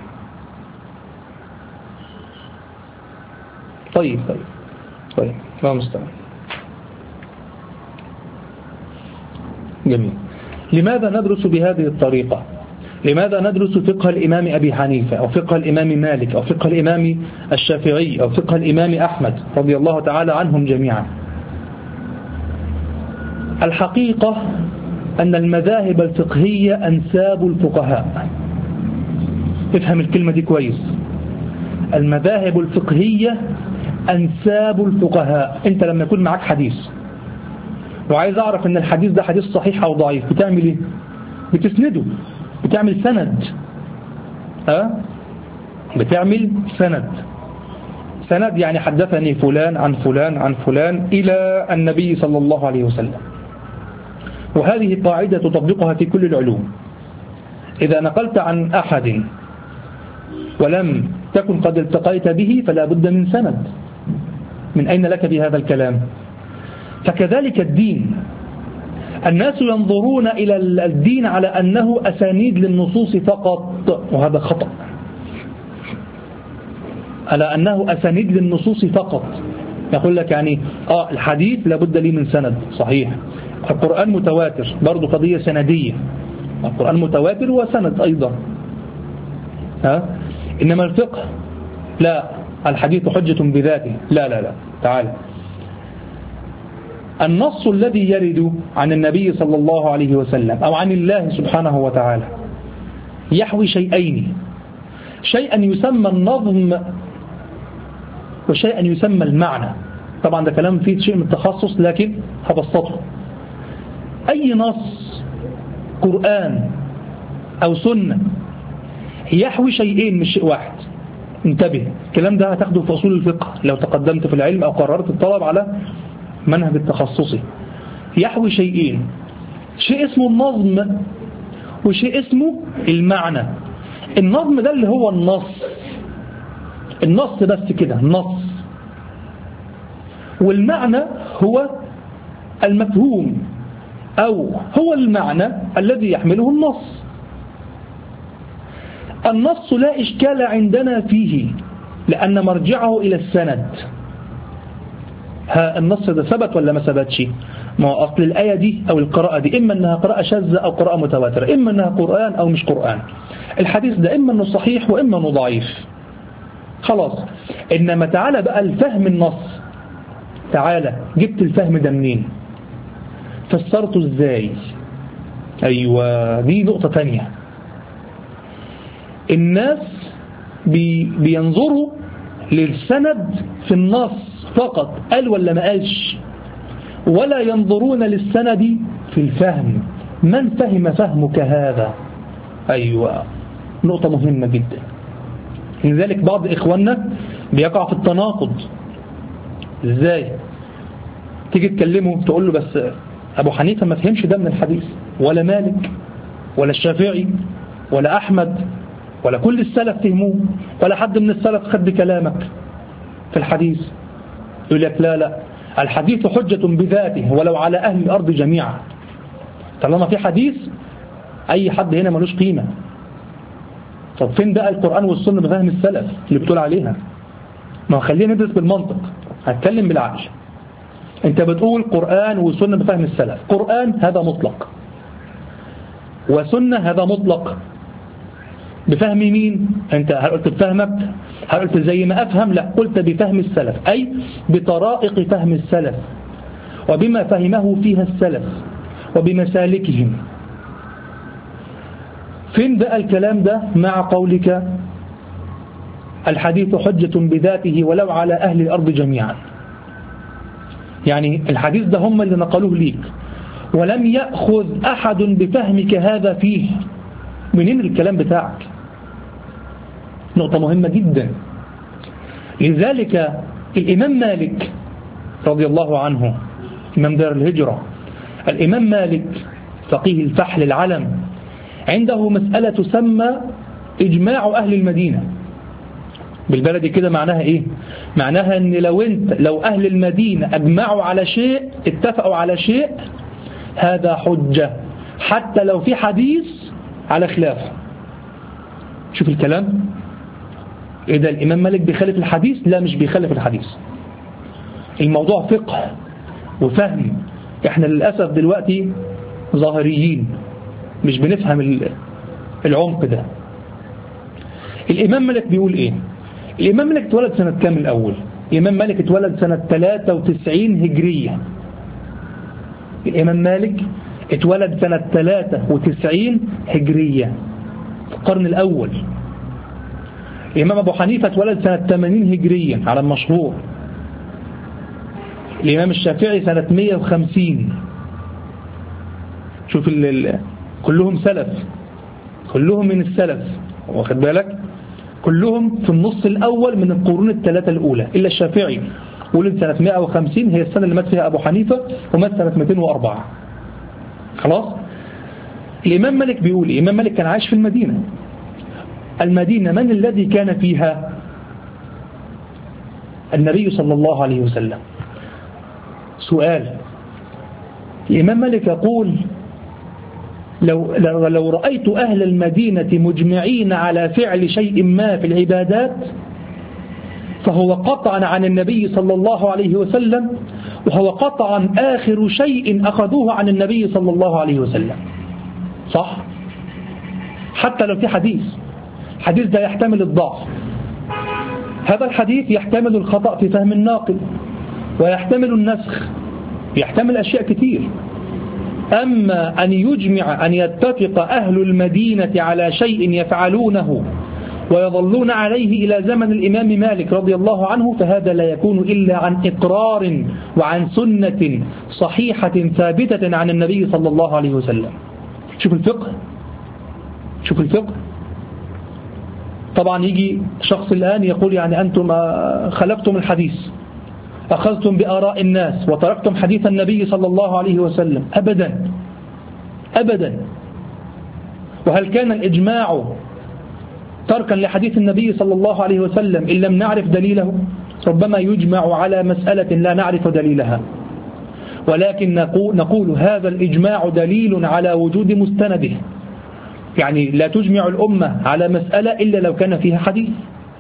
طيب طيب طيب لا مستعان. جميل. لماذا ندرس بهذه الطريقة؟ لماذا ندرس فقه الإمام أبي حنيفة أو فقه الإمام مالك أو فقه الإمام الشافعي أو فقه الإمام أحمد رضي الله تعالى عنهم جميعا؟ الحقيقة أن المذاهب الفقهية أنساب الفقهاء. افهم الكلمة دي كويس. المذاهب الفقهية أنساب الفقهاء. أنت لما يكون معك حديث وعايز أعرف أن الحديث ده حديث صحيح أو ضعيف، بتعمل إيه؟ بتسنده، بتعمل سند. أه؟ بتعمل سند. سند يعني حدثني فلان عن فلان عن فلان إلى النبي صلى الله عليه وسلم. وهذه قاعدة تطبقها في كل العلوم. إذا نقلت عن أحد ولم تكن قد التقيت به فلا بد من سند. من أين لك بهذا الكلام؟ فكذلك الدين، الناس ينظرون إلى الدين على أنه أسانيد للنصوص فقط، وهذا خطأ. على أنه أسانيد للنصوص فقط. يقول لك يعني آه الحديث لابد لي من سند، صحيح. القرآن متواتر، برضو قضية سندية. القرآن متواتر وسند أيضا. ها؟ إنما الفقه لا، الحديث حجة بذاته. لا لا لا، تعالى. النص الذي يرد عن النبي صلى الله عليه وسلم أو عن الله سبحانه وتعالى يحوي شيئين: شيئا يسمى النظم وشيئا يسمى المعنى. طبعا ده كلام فيه شيء من التخصص لكن هبسطه. أي نص قرآن أو سنة يحوي شيئين مش شيء واحد. انتبه، الكلام ده هتاخده في أصول الفقه لو تقدمت في العلم أو قررت الطلب على منهج التخصصي. يحوي شيئين: شيء اسمه النظم وشيء اسمه المعنى. النظم ده اللي هو النص، النص بس كده، النص. والمعنى هو المفهوم أو هو المعنى الذي يحمله النص. النص لا إشكال عندنا فيه لأن مرجعه إلى السند. ها النص ده ثبت ولا ما ثبتش؟ ما هو أصل الآية دي أو القراءة دي إما أنها قراءة شاذة أو قراءة متواترة، إما أنها قرآن أو مش قرآن. الحديث ده إما أنه صحيح وإما أنه ضعيف، خلاص. إنما تعالى بقى الفهم النص. تعالى جبت الفهم ده منين؟ فسرته إزاي؟ أيوة، دي نقطة تانية. الناس بي بينظروا للسند في النص فقط، قال ولا ما قالش، ولا ينظرون للسند في الفهم. من فهم فهمك هذا؟ أيوة، نقطة مهمة جدا. لذلك بعض إخواننا بيقع في التناقض. إزاي؟ تيجي تكلمه تقول له بس أبو حنيفة ما فهمش ده من الحديث، ولا مالك ولا الشافعي ولا أحمد ولا كل السلف فهموه، ولا حد من السلف خد بكلامك في الحديث. يقول لك لا لا، الحديث حجة بذاته ولو على أهل الأرض جميعا. طالما في حديث أي حد هنا ملوش قيمة. طب فين بقى القرآن والسنة بفهم السلف اللي بتقول عليها؟ ما خلينا ندرس بالمنطق، هتكلم بالعقل. انت بتقول قرآن وسنة بفهم السلف. قرآن هذا مطلق، وسنة هذا مطلق. بفهم مين؟ انت هل قلت بفهمك؟ هل قلت زي ما أفهم؟ لا، قلت بفهم السلف، أي بطرائق فهم السلف وبما فهمه فيها السلف وبمسالكهم. فين بقى الكلام ده مع قولك الحديث حجة بذاته ولو على أهل الأرض جميعا؟ يعني الحديث ده هم اللي نقلوه ليك ولم يأخذ أحد بفهمك هذا فيه. منين الكلام بتاعك؟ نقطة مهمة جدا. لذلك الإمام مالك رضي الله عنه، إمام دار الهجرة، الإمام مالك فقيه الفحل العلم، عنده مسألة تسمى إجماع أهل المدينة. بالبلدي كده معناها إيه؟ معناها أن لو أنت لو أهل المدينة أجمعوا على شيء، اتفقوا على شيء، هذا حجة حتى لو في حديث على خلافه. شوف الكلام. إذا الإمام مالك بيخالف الحديث؟ لا، مش بيخالف الحديث. الموضوع فقه وفهم. احنا للأسف دلوقتي ظاهريين، مش بنفهم العمق ده. الإمام مالك بيقول إيه؟ الإمام مالك اتولد سنة كام الأول؟ الإمام مالك اتولد سنة ثلاثة وتسعين هجرية. الإمام مالك اتولد سنة ثلاثة وتسعين هجرية في القرن الأول. الإمام أبو حنيفة اتولد سنة ثمانين هجرية على المشهور. الإمام الشافعي سنة مئة وخمسين. شوف ال ال كلهم سلف، كلهم من السلف، واخد بالك؟ كلهم في النص الأول من القرون الثلاثة الأولى، إلا الشافعي ولد سنة مئة وخمسين، هي السنة اللي مات فيها أبو حنيفة، ومات سنة مئتين وأربعة. خلاص. الإمام مالك بيقول، الإمام مالك كان عايش في المدينة. المدينة من الذي كان فيها؟ النبي صلى الله عليه وسلم. سؤال، الإمام مالك يقول لو, لو, لو رأيت أهل المدينة مجمعين على فعل شيء ما في العبادات فهو قطعا عن النبي صلى الله عليه وسلم، وهو قطعا آخر شيء أخذوه عن النبي صلى الله عليه وسلم. صح؟ حتى لو في حديث، حديث ده يحتمل الضعف، هذا الحديث يحتمل الخطأ في فهم الناقل، ويحتمل النسخ، يحتمل أشياء كتير. أما أن يجمع أن يتفق أهل المدينة على شيء يفعلونه ويظلون عليه إلى زمن الإمام مالك رضي الله عنه، فهذا لا يكون إلا عن إقرار وعن سنة صحيحة ثابتة عن النبي صلى الله عليه وسلم. شوف الفقه، شوف الفقه. طبعا يجي شخص الآن يقول يعني أنتم خلفتم الحديث، أخذتم بآراء الناس وتركتم حديث النبي صلى الله عليه وسلم. أبدا أبدا. وهل كان الإجماع تركا لحديث النبي صلى الله عليه وسلم إن لم نعرف دليله؟ ربما يجمع على مسألة لا نعرف دليلها، ولكن نقول, نقول هذا الإجماع دليل على وجود مستنده. يعني لا تجمع الأمة على مسألة إلا لو كان فيها حديث،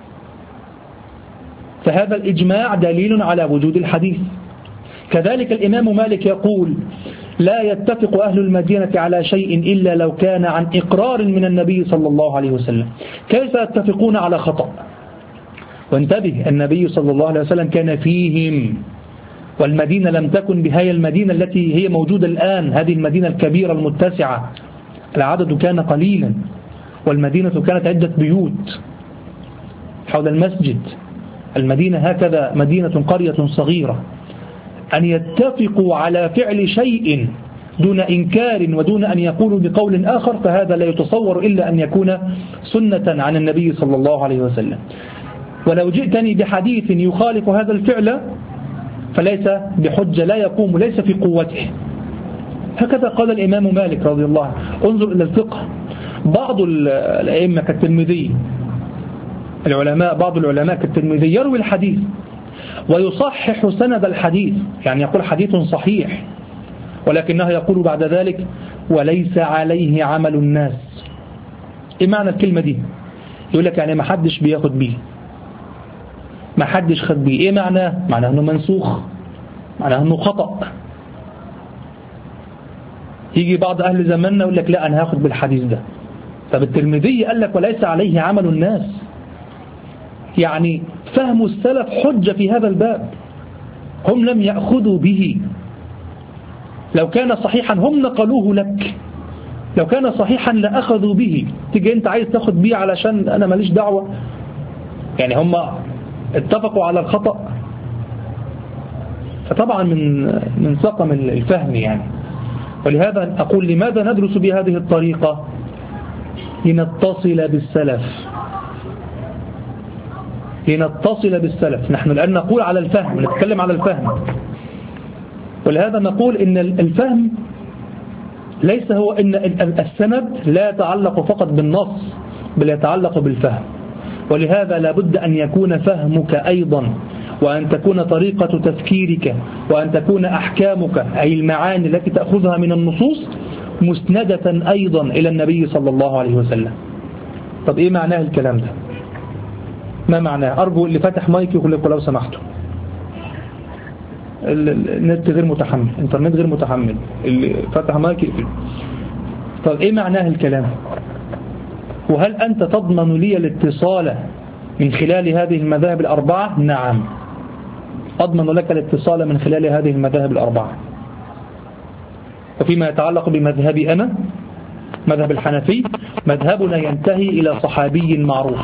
فهذا الإجماع دليل على وجود الحديث. كذلك الإمام مالك يقول لا يتفق أهل المدينة على شيء إلا لو كان عن إقرار من النبي صلى الله عليه وسلم. كيف يتفقون على خطأ؟ وانتبه، النبي صلى الله عليه وسلم كان فيهم، والمدينة لم تكن بهي المدينة التي هي موجودة الآن، هذه المدينة الكبيرة المتسعة، العدد كان قليلا، والمدينة كانت عدة بيوت حول المسجد. المدينة هكذا مدينة قرية صغيرة. أن يتفقوا على فعل شيء دون إنكار ودون أن يقولوا بقول آخر، فهذا لا يتصور إلا أن يكون سنة عن النبي صلى الله عليه وسلم. ولو جئتني بحديث يخالف هذا الفعل فليس بحجة، لا يقوم، ليس في قوته. هكذا قال الإمام مالك رضي الله عنه. انظر إلى الفقه. بعض الأئمة كالترمذي، العلماء، بعض العلماء كالترمذي يروي الحديث ويصحح سند الحديث، يعني يقول حديث صحيح، ولكنه يقول بعد ذلك وليس عليه عمل الناس. ايه معنى الكلمة دي؟ يقول لك يعني ما حدش بياخد بيه، ما حدش خد بيه. ايه معناه؟ معناه انه منسوخ، معناه انه خطأ. يجي بعض اهل زماننا يقول لك لا انا هاخد بالحديث ده. طب الترمذي قال لك وليس عليه عمل الناس، يعني فهم السلف حجة في هذا الباب، هم لم يأخذوا به. لو كان صحيحا هم نقلوه لك، لو كان صحيحا لأخذوا به. تيجي انت عايز تاخد بيه علشان انا ماليش دعوة؟ يعني هم اتفقوا على الخطأ. فطبعا من من سقم الفهم يعني. ولهذا أقول لماذا ندرس بهذه الطريقة؟ لنتصل بالسلف، لنتصل بالسلف. نحن الآن نقول على الفهم، نتكلم على الفهم. ولهذا نقول إن الفهم ليس هو إن السند لا يتعلق فقط بالنص، بل يتعلق بالفهم. ولهذا لابد أن يكون فهمك أيضا، وأن تكون طريقة تفكيرك، وأن تكون أحكامك أي المعاني التي تأخذها من النصوص مسندة أيضا إلى النبي صلى الله عليه وسلم. طب إيه معناه الكلام ده؟ ما معناه؟ أرجو اللي فتح مايك يقول لكم لو سمحتوا، النت غير متحمل، الانترنت غير متحمل، اللي فتح مايك يقفل. طب إيه معناه الكلام؟ وهل أنت تضمن لي الاتصال من خلال هذه المذاهب الأربعة؟ نعم، أضمن لك الاتصال من خلال هذه المذاهب الأربعة. وفيما يتعلق بمذهبي أنا، مذهب الحنفي، مذهبنا ينتهي إلى صحابي معروف،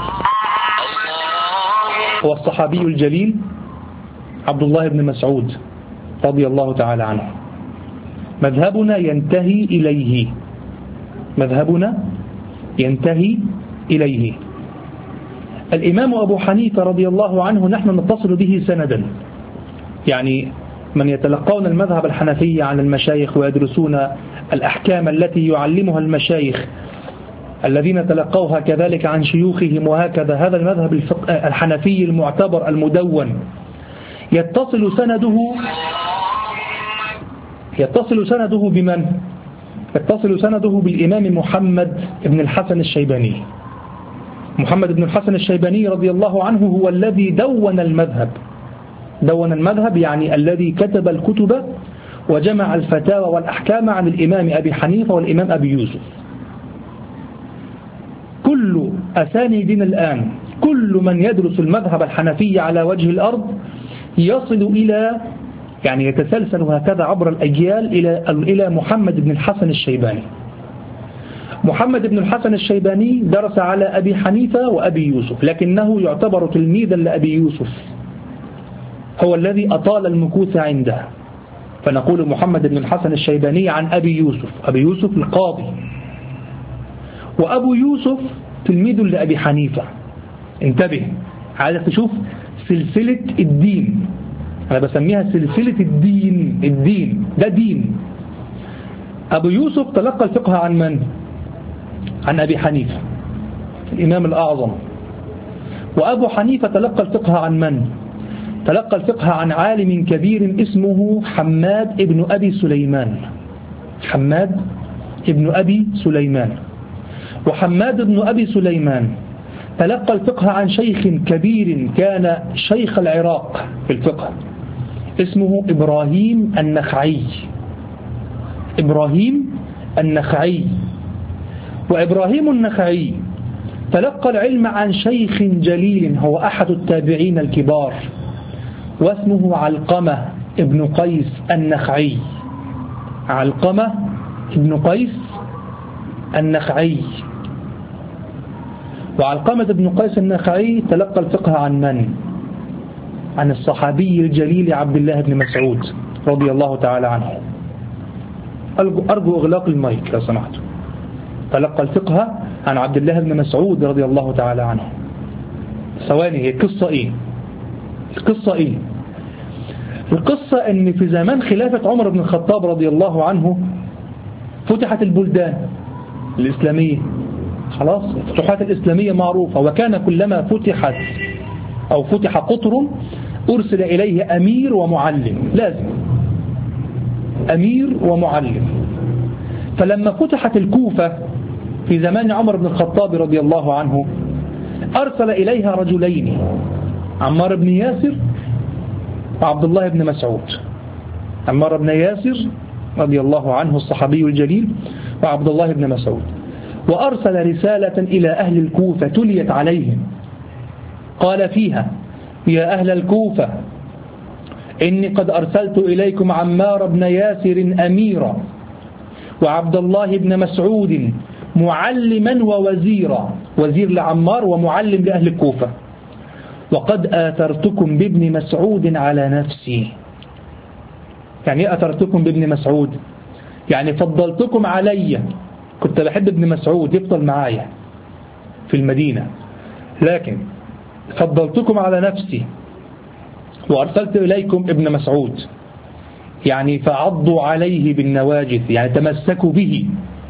هو الصحابي الجليل عبد الله بن مسعود رضي الله تعالى عنه. مذهبنا ينتهي إليه، مذهبنا ينتهي إليه. الإمام أبو حنيفة رضي الله عنه نحن نتصل به سندا، يعني من يتلقون المذهب الحنفي عن المشايخ ويدرسون الأحكام التي يعلمها المشايخ الذين تلقوها كذلك عن شيوخهم وهكذا، هذا المذهب الحنفي المعتبر المدون يتصل سنده يتصل سنده بمن؟ يتصل سنده بالإمام محمد بن الحسن الشيباني. محمد بن الحسن الشيباني رضي الله عنه هو الذي دون المذهب، دون المذهب يعني الذي كتب الكتب وجمع الفتاوى والأحكام عن الإمام أبي حنيفة والإمام أبي يوسف. كل أسانيدنا الآن، كل من يدرس المذهب الحنفي على وجه الأرض يصل إلى، يعني يتسلسل هكذا عبر الأجيال إلى إلى محمد بن الحسن الشيباني. محمد بن الحسن الشيباني درس على أبي حنيفة وأبي يوسف، لكنه يعتبر تلميذا لأبي يوسف، هو الذي أطال المكوث عنده، فنقول محمد بن الحسن الشيباني عن أبي يوسف، أبي يوسف القاضي، وأبو يوسف تلميذ لأبي حنيفة. انتبه، عايز تشوف سلسلة الدين، أنا بسميها سلسلة الدين، الدين ده دين. أبو يوسف تلقى الفقه عن من؟ عن أبي حنيفة الإمام الأعظم. وأبو حنيفة تلقى الفقه عن من؟ تلقى الفقه عن عالم كبير اسمه حماد ابن أبي سليمان، حماد ابن أبي سليمان. وحماد ابن أبي سليمان تلقى الفقه عن شيخ كبير كان شيخ العراق في الفقه اسمه إبراهيم النخعي، إبراهيم النخعي. وإبراهيم النخعي تلقى العلم عن شيخ جليل هو أحد التابعين الكبار واسمه علقمة ابن قيس النخعي، علقمة ابن قيس النخعي. وعلقمة ابن قيس النخعي تلقى الفقه عن من؟ عن الصحابي الجليل عبد الله بن مسعود رضي الله تعالى عنه. أرجو إغلاق المايك لو سمحتوا. تلقى الفقه عن عبد الله بن مسعود رضي الله تعالى عنه. ثواني، هي القصة إيه؟ القصة إيه؟ القصة إن في زمان خلافة عمر بن الخطاب رضي الله عنه فتحت البلدان الإسلامية، خلاص الفتوحات الإسلامية معروفة، وكان كلما فتحت أو فتح قطر أرسل إليه أمير ومعلم، لازم أمير ومعلم. فلما فتحت الكوفة في زمان عمر بن الخطاب رضي الله عنه أرسل إليها رجلين، عمار بن ياسر وعبد الله بن مسعود. عمار بن ياسر رضي الله عنه الصحابي الجليل وعبد الله بن مسعود. وأرسل رسالة إلى أهل الكوفة تليت عليهم، قال فيها: يا أهل الكوفة، إني قد أرسلت إليكم عمار بن ياسر أميرا وعبد الله بن مسعود معلما ووزيرا، وزير لعمار ومعلم لأهل الكوفة، وقد آثرتكم بابن مسعود على نفسي. يعني إيه آثرتكم بابن مسعود؟ يعني فضلتكم علي، كنت بحب ابن مسعود يفضل معايا في المدينة، لكن فضلتكم على نفسي وأرسلت إليكم ابن مسعود، يعني فعضوا عليه بالنواجذ، يعني تمسكوا به.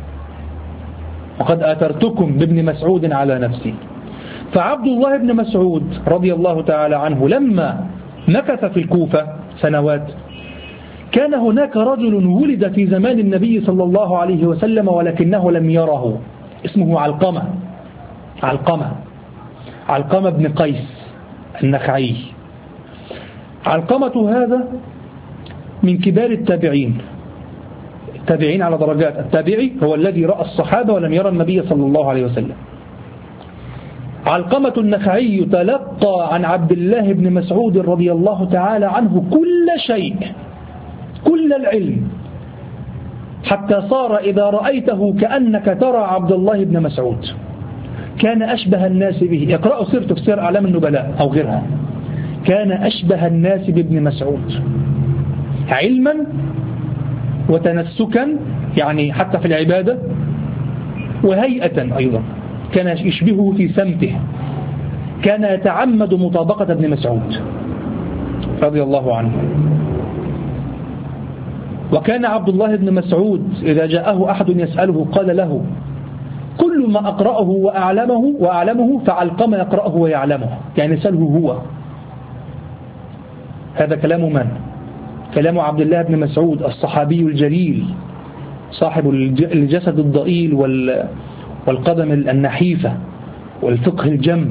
وقد آثرتكم بابن مسعود على نفسي. فعبد الله بن مسعود رضي الله تعالى عنه لما مكث في الكوفة سنوات، كان هناك رجل ولد في زمان النبي صلى الله عليه وسلم ولكنه لم يره، اسمه علقمة، علقمة علقمة بن قيس النخعي. علقمة هذا من كبار التابعين، التابعين على درجات. التابعي هو الذي رأى الصحابة ولم يرى النبي صلى الله عليه وسلم، علقمة النخعي تلقى عن عبد الله بن مسعود رضي الله تعالى عنه كل شيء، كل العلم، حتى صار إذا رأيته كأنك ترى عبد الله بن مسعود. كان أشبه الناس به، اقرأوا سيرته في سير أعلام النبلاء أو غيرها، كان أشبه الناس بابن مسعود علما وتنسكا، يعني حتى في العبادة، وهيئة أيضا كان يشبهه في سمته، كان يتعمد مطابقة ابن مسعود رضي الله عنه. وكان عبد الله بن مسعود إذا جاءه أحد يسأله قال له: كل ما أقرأه وأعلمه وأعلمه فعلقمة يقرأه ويعلمه، يعني سأله هو. هذا كلام من؟ كلام عبد الله بن مسعود الصحابي الجليل صاحب الجسد الضئيل والقدم النحيفة والفقه الجم،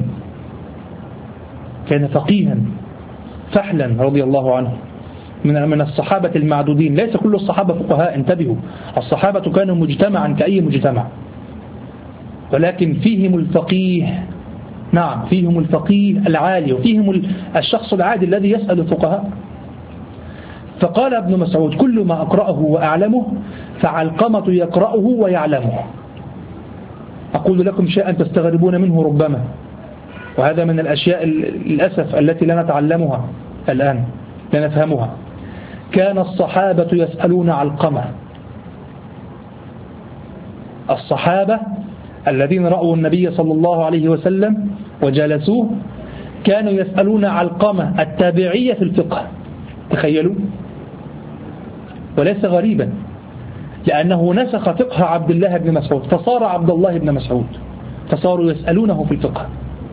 كان فقيها فحلا رضي الله عنه، من من الصحابة المعدودين. ليس كل الصحابة فقهاء، انتبهوا، الصحابة كانوا مجتمعا كأي مجتمع، ولكن فيهم الفقيه، نعم فيهم الفقيه العالي، وفيهم الشخص العادي الذي يسأل الفقهاء. فقال ابن مسعود: كل ما أقرأه وأعلمه فعلقمة يقرأه ويعلمه. أقول لكم شيئا تستغربون منه ربما، وهذا من الأشياء للأسف التي لا نتعلمها الآن، لا نفهمها. كان الصحابة يسألون علقمة، الصحابة الذين رأوا النبي صلى الله عليه وسلم وجلسوه كانوا يسألون علقمة التابعية في الفقه، تخيلوا، وليس غريبا لأنه نسخ فقه عبد الله بن مسعود فصار عبد الله بن مسعود، فصاروا يسألونه في الفقه.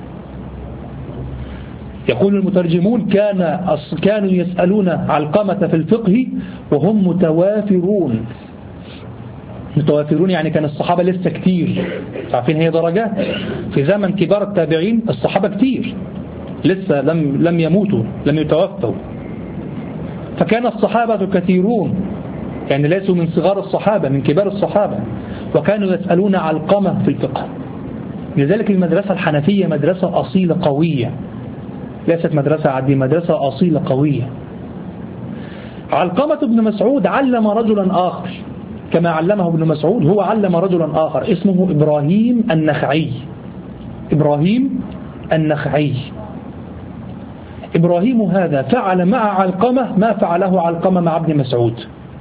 يقول المترجمون: كان كانوا يسألون علقمة في الفقه وهم متوافرون. متوافرون يعني كان الصحابة لسه كتير، عارفين هي درجات، في زمن كبار التابعين الصحابة كتير لسه لم لم يموتوا، لم يتوفوا، فكان الصحابة كثيرون، يعني ليسوا من صغار الصحابة، من كبار الصحابة، وكانوا يسألون علقمة في الفقه. لذلك المدرسة الحنفية مدرسة أصيلة قوية، ليست مدرسة عادية، مدرسة أصيلة قوية. علقمة بن مسعود علم رجلا آخر كما علمه ابن مسعود، هو علم رجلا آخر اسمه إبراهيم النخعي. إبراهيم النخعي إبراهيم هذا فعل مع علقمة ما فعله علقمة مع ابن مسعود،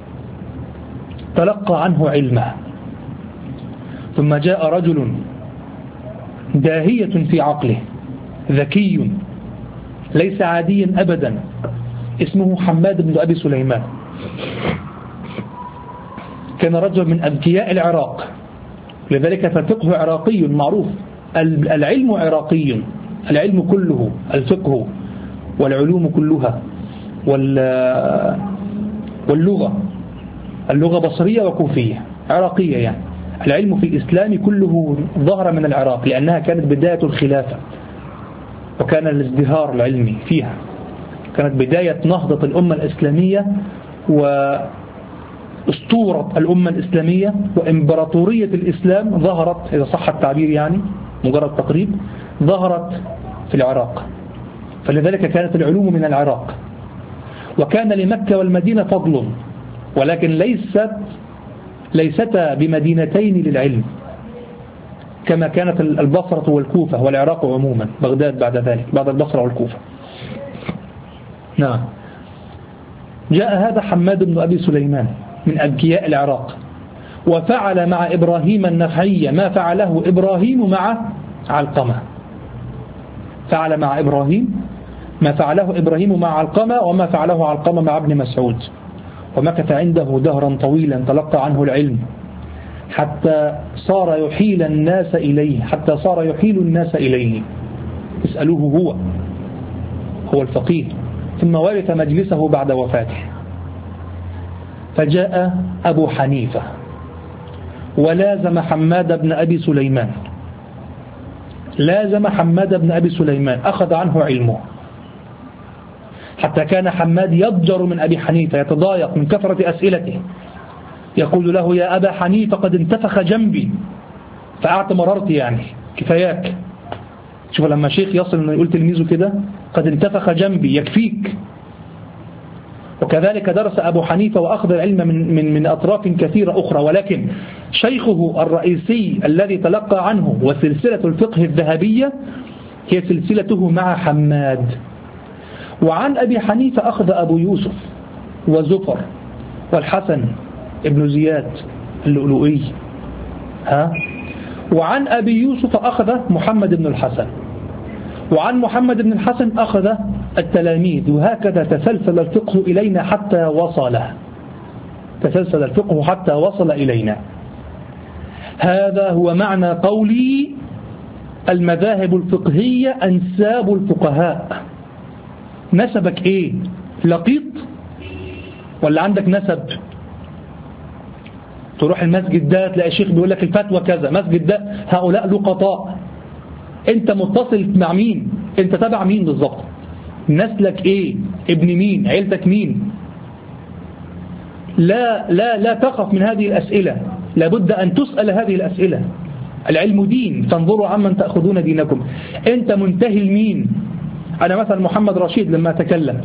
تلقى عنه علمه. ثم جاء رجل داهية في عقله، ذكي ليس عاديا أبدا، اسمه حماد بن أبي سليمان. كان رجل من أذكياء العراق، لذلك فالفقه عراقي معروف، العلم عراقي، العلم كله، الفقه والعلوم كلها واللغة، اللغة بصرية وكوفية عراقية، يعني العلم في الإسلام كله ظهر من العراق، لأنها كانت بداية الخلافة وكان الازدهار العلمي فيها، كانت بداية نهضة الأمة الإسلامية وأسطورة الأمة الإسلامية، وإمبراطورية الإسلام ظهرت، إذا صح التعبير يعني مجرد تقريب، ظهرت في العراق، فلذلك كانت العلوم من العراق. وكان لمكة والمدينة فضل، ولكن ليست ليستا بمدينتين للعلم كما كانت البصرة والكوفة والعراق عموما، بغداد بعد ذلك، بعد البصرة والكوفة. نعم. جاء هذا حماد بن أبي سليمان من أذكياء العراق، وفعل مع إبراهيم النخعي ما فعله إبراهيم مع علقمة، فعل مع إبراهيم ما فعله إبراهيم مع علقمة وما فعله علقمة مع ابن مسعود، ومكث عنده دهرا طويلا تلقى عنه العلم حتى صار يحيل الناس إليه، حتى صار يحيل الناس إليه يسألوه هو هو الفقيه. ثم ورث مجلسه بعد وفاته. فجاء أبو حنيفة ولازم حماد بن أبي سليمان، لازم حماد بن أبي سليمان، أخذ عنه علمه، حتى كان حماد يضجر من أبي حنيفة، يتضايق من كثرة أسئلته، يقول له: يا أبا حنيفة قد انتفخ جنبي، فأعت مررت يعني كفاياك. شوف لما شيخ يصل انه يقول تلميذه كده قد انتفخ جنبي يكفيك. وكذلك درس أبو حنيفة وأخذ العلم من, من, من أطراف كثيرة أخرى، ولكن شيخه الرئيسي الذي تلقى عنه وسلسلة الفقه الذهبية هي سلسلته مع حماد. وعن أبي حنيفة أخذ أبو يوسف وزفر والحسن ابن زياد اللؤلؤي ها. وعن أبي يوسف أخذ محمد بن الحسن، وعن محمد بن الحسن أخذ التلاميذ، وهكذا تسلسل الفقه إلينا حتى وصل تسلسل الفقه حتى وصل إلينا. هذا هو معنى قولي المذاهب الفقهية أنساب الفقهاء. نسبك إيه؟ لقيط ولا عندك نسب؟ تروح المسجد ده تلاقي شيخ بيقول لك الفتوى كذا، مسجد ده هؤلاء لقطاء. انت متصل مع مين؟ انت تبع مين بالظبط؟ نسلك ايه؟ ابن مين؟ عيلتك مين؟ لا لا لا تخف من هذه الأسئلة، لابد أن تسأل هذه الأسئلة. العلم دين، فانظروا عمن تأخذون دينكم. انت منتهي لمين؟ أنا مثلا محمد رشيد لما أتكلم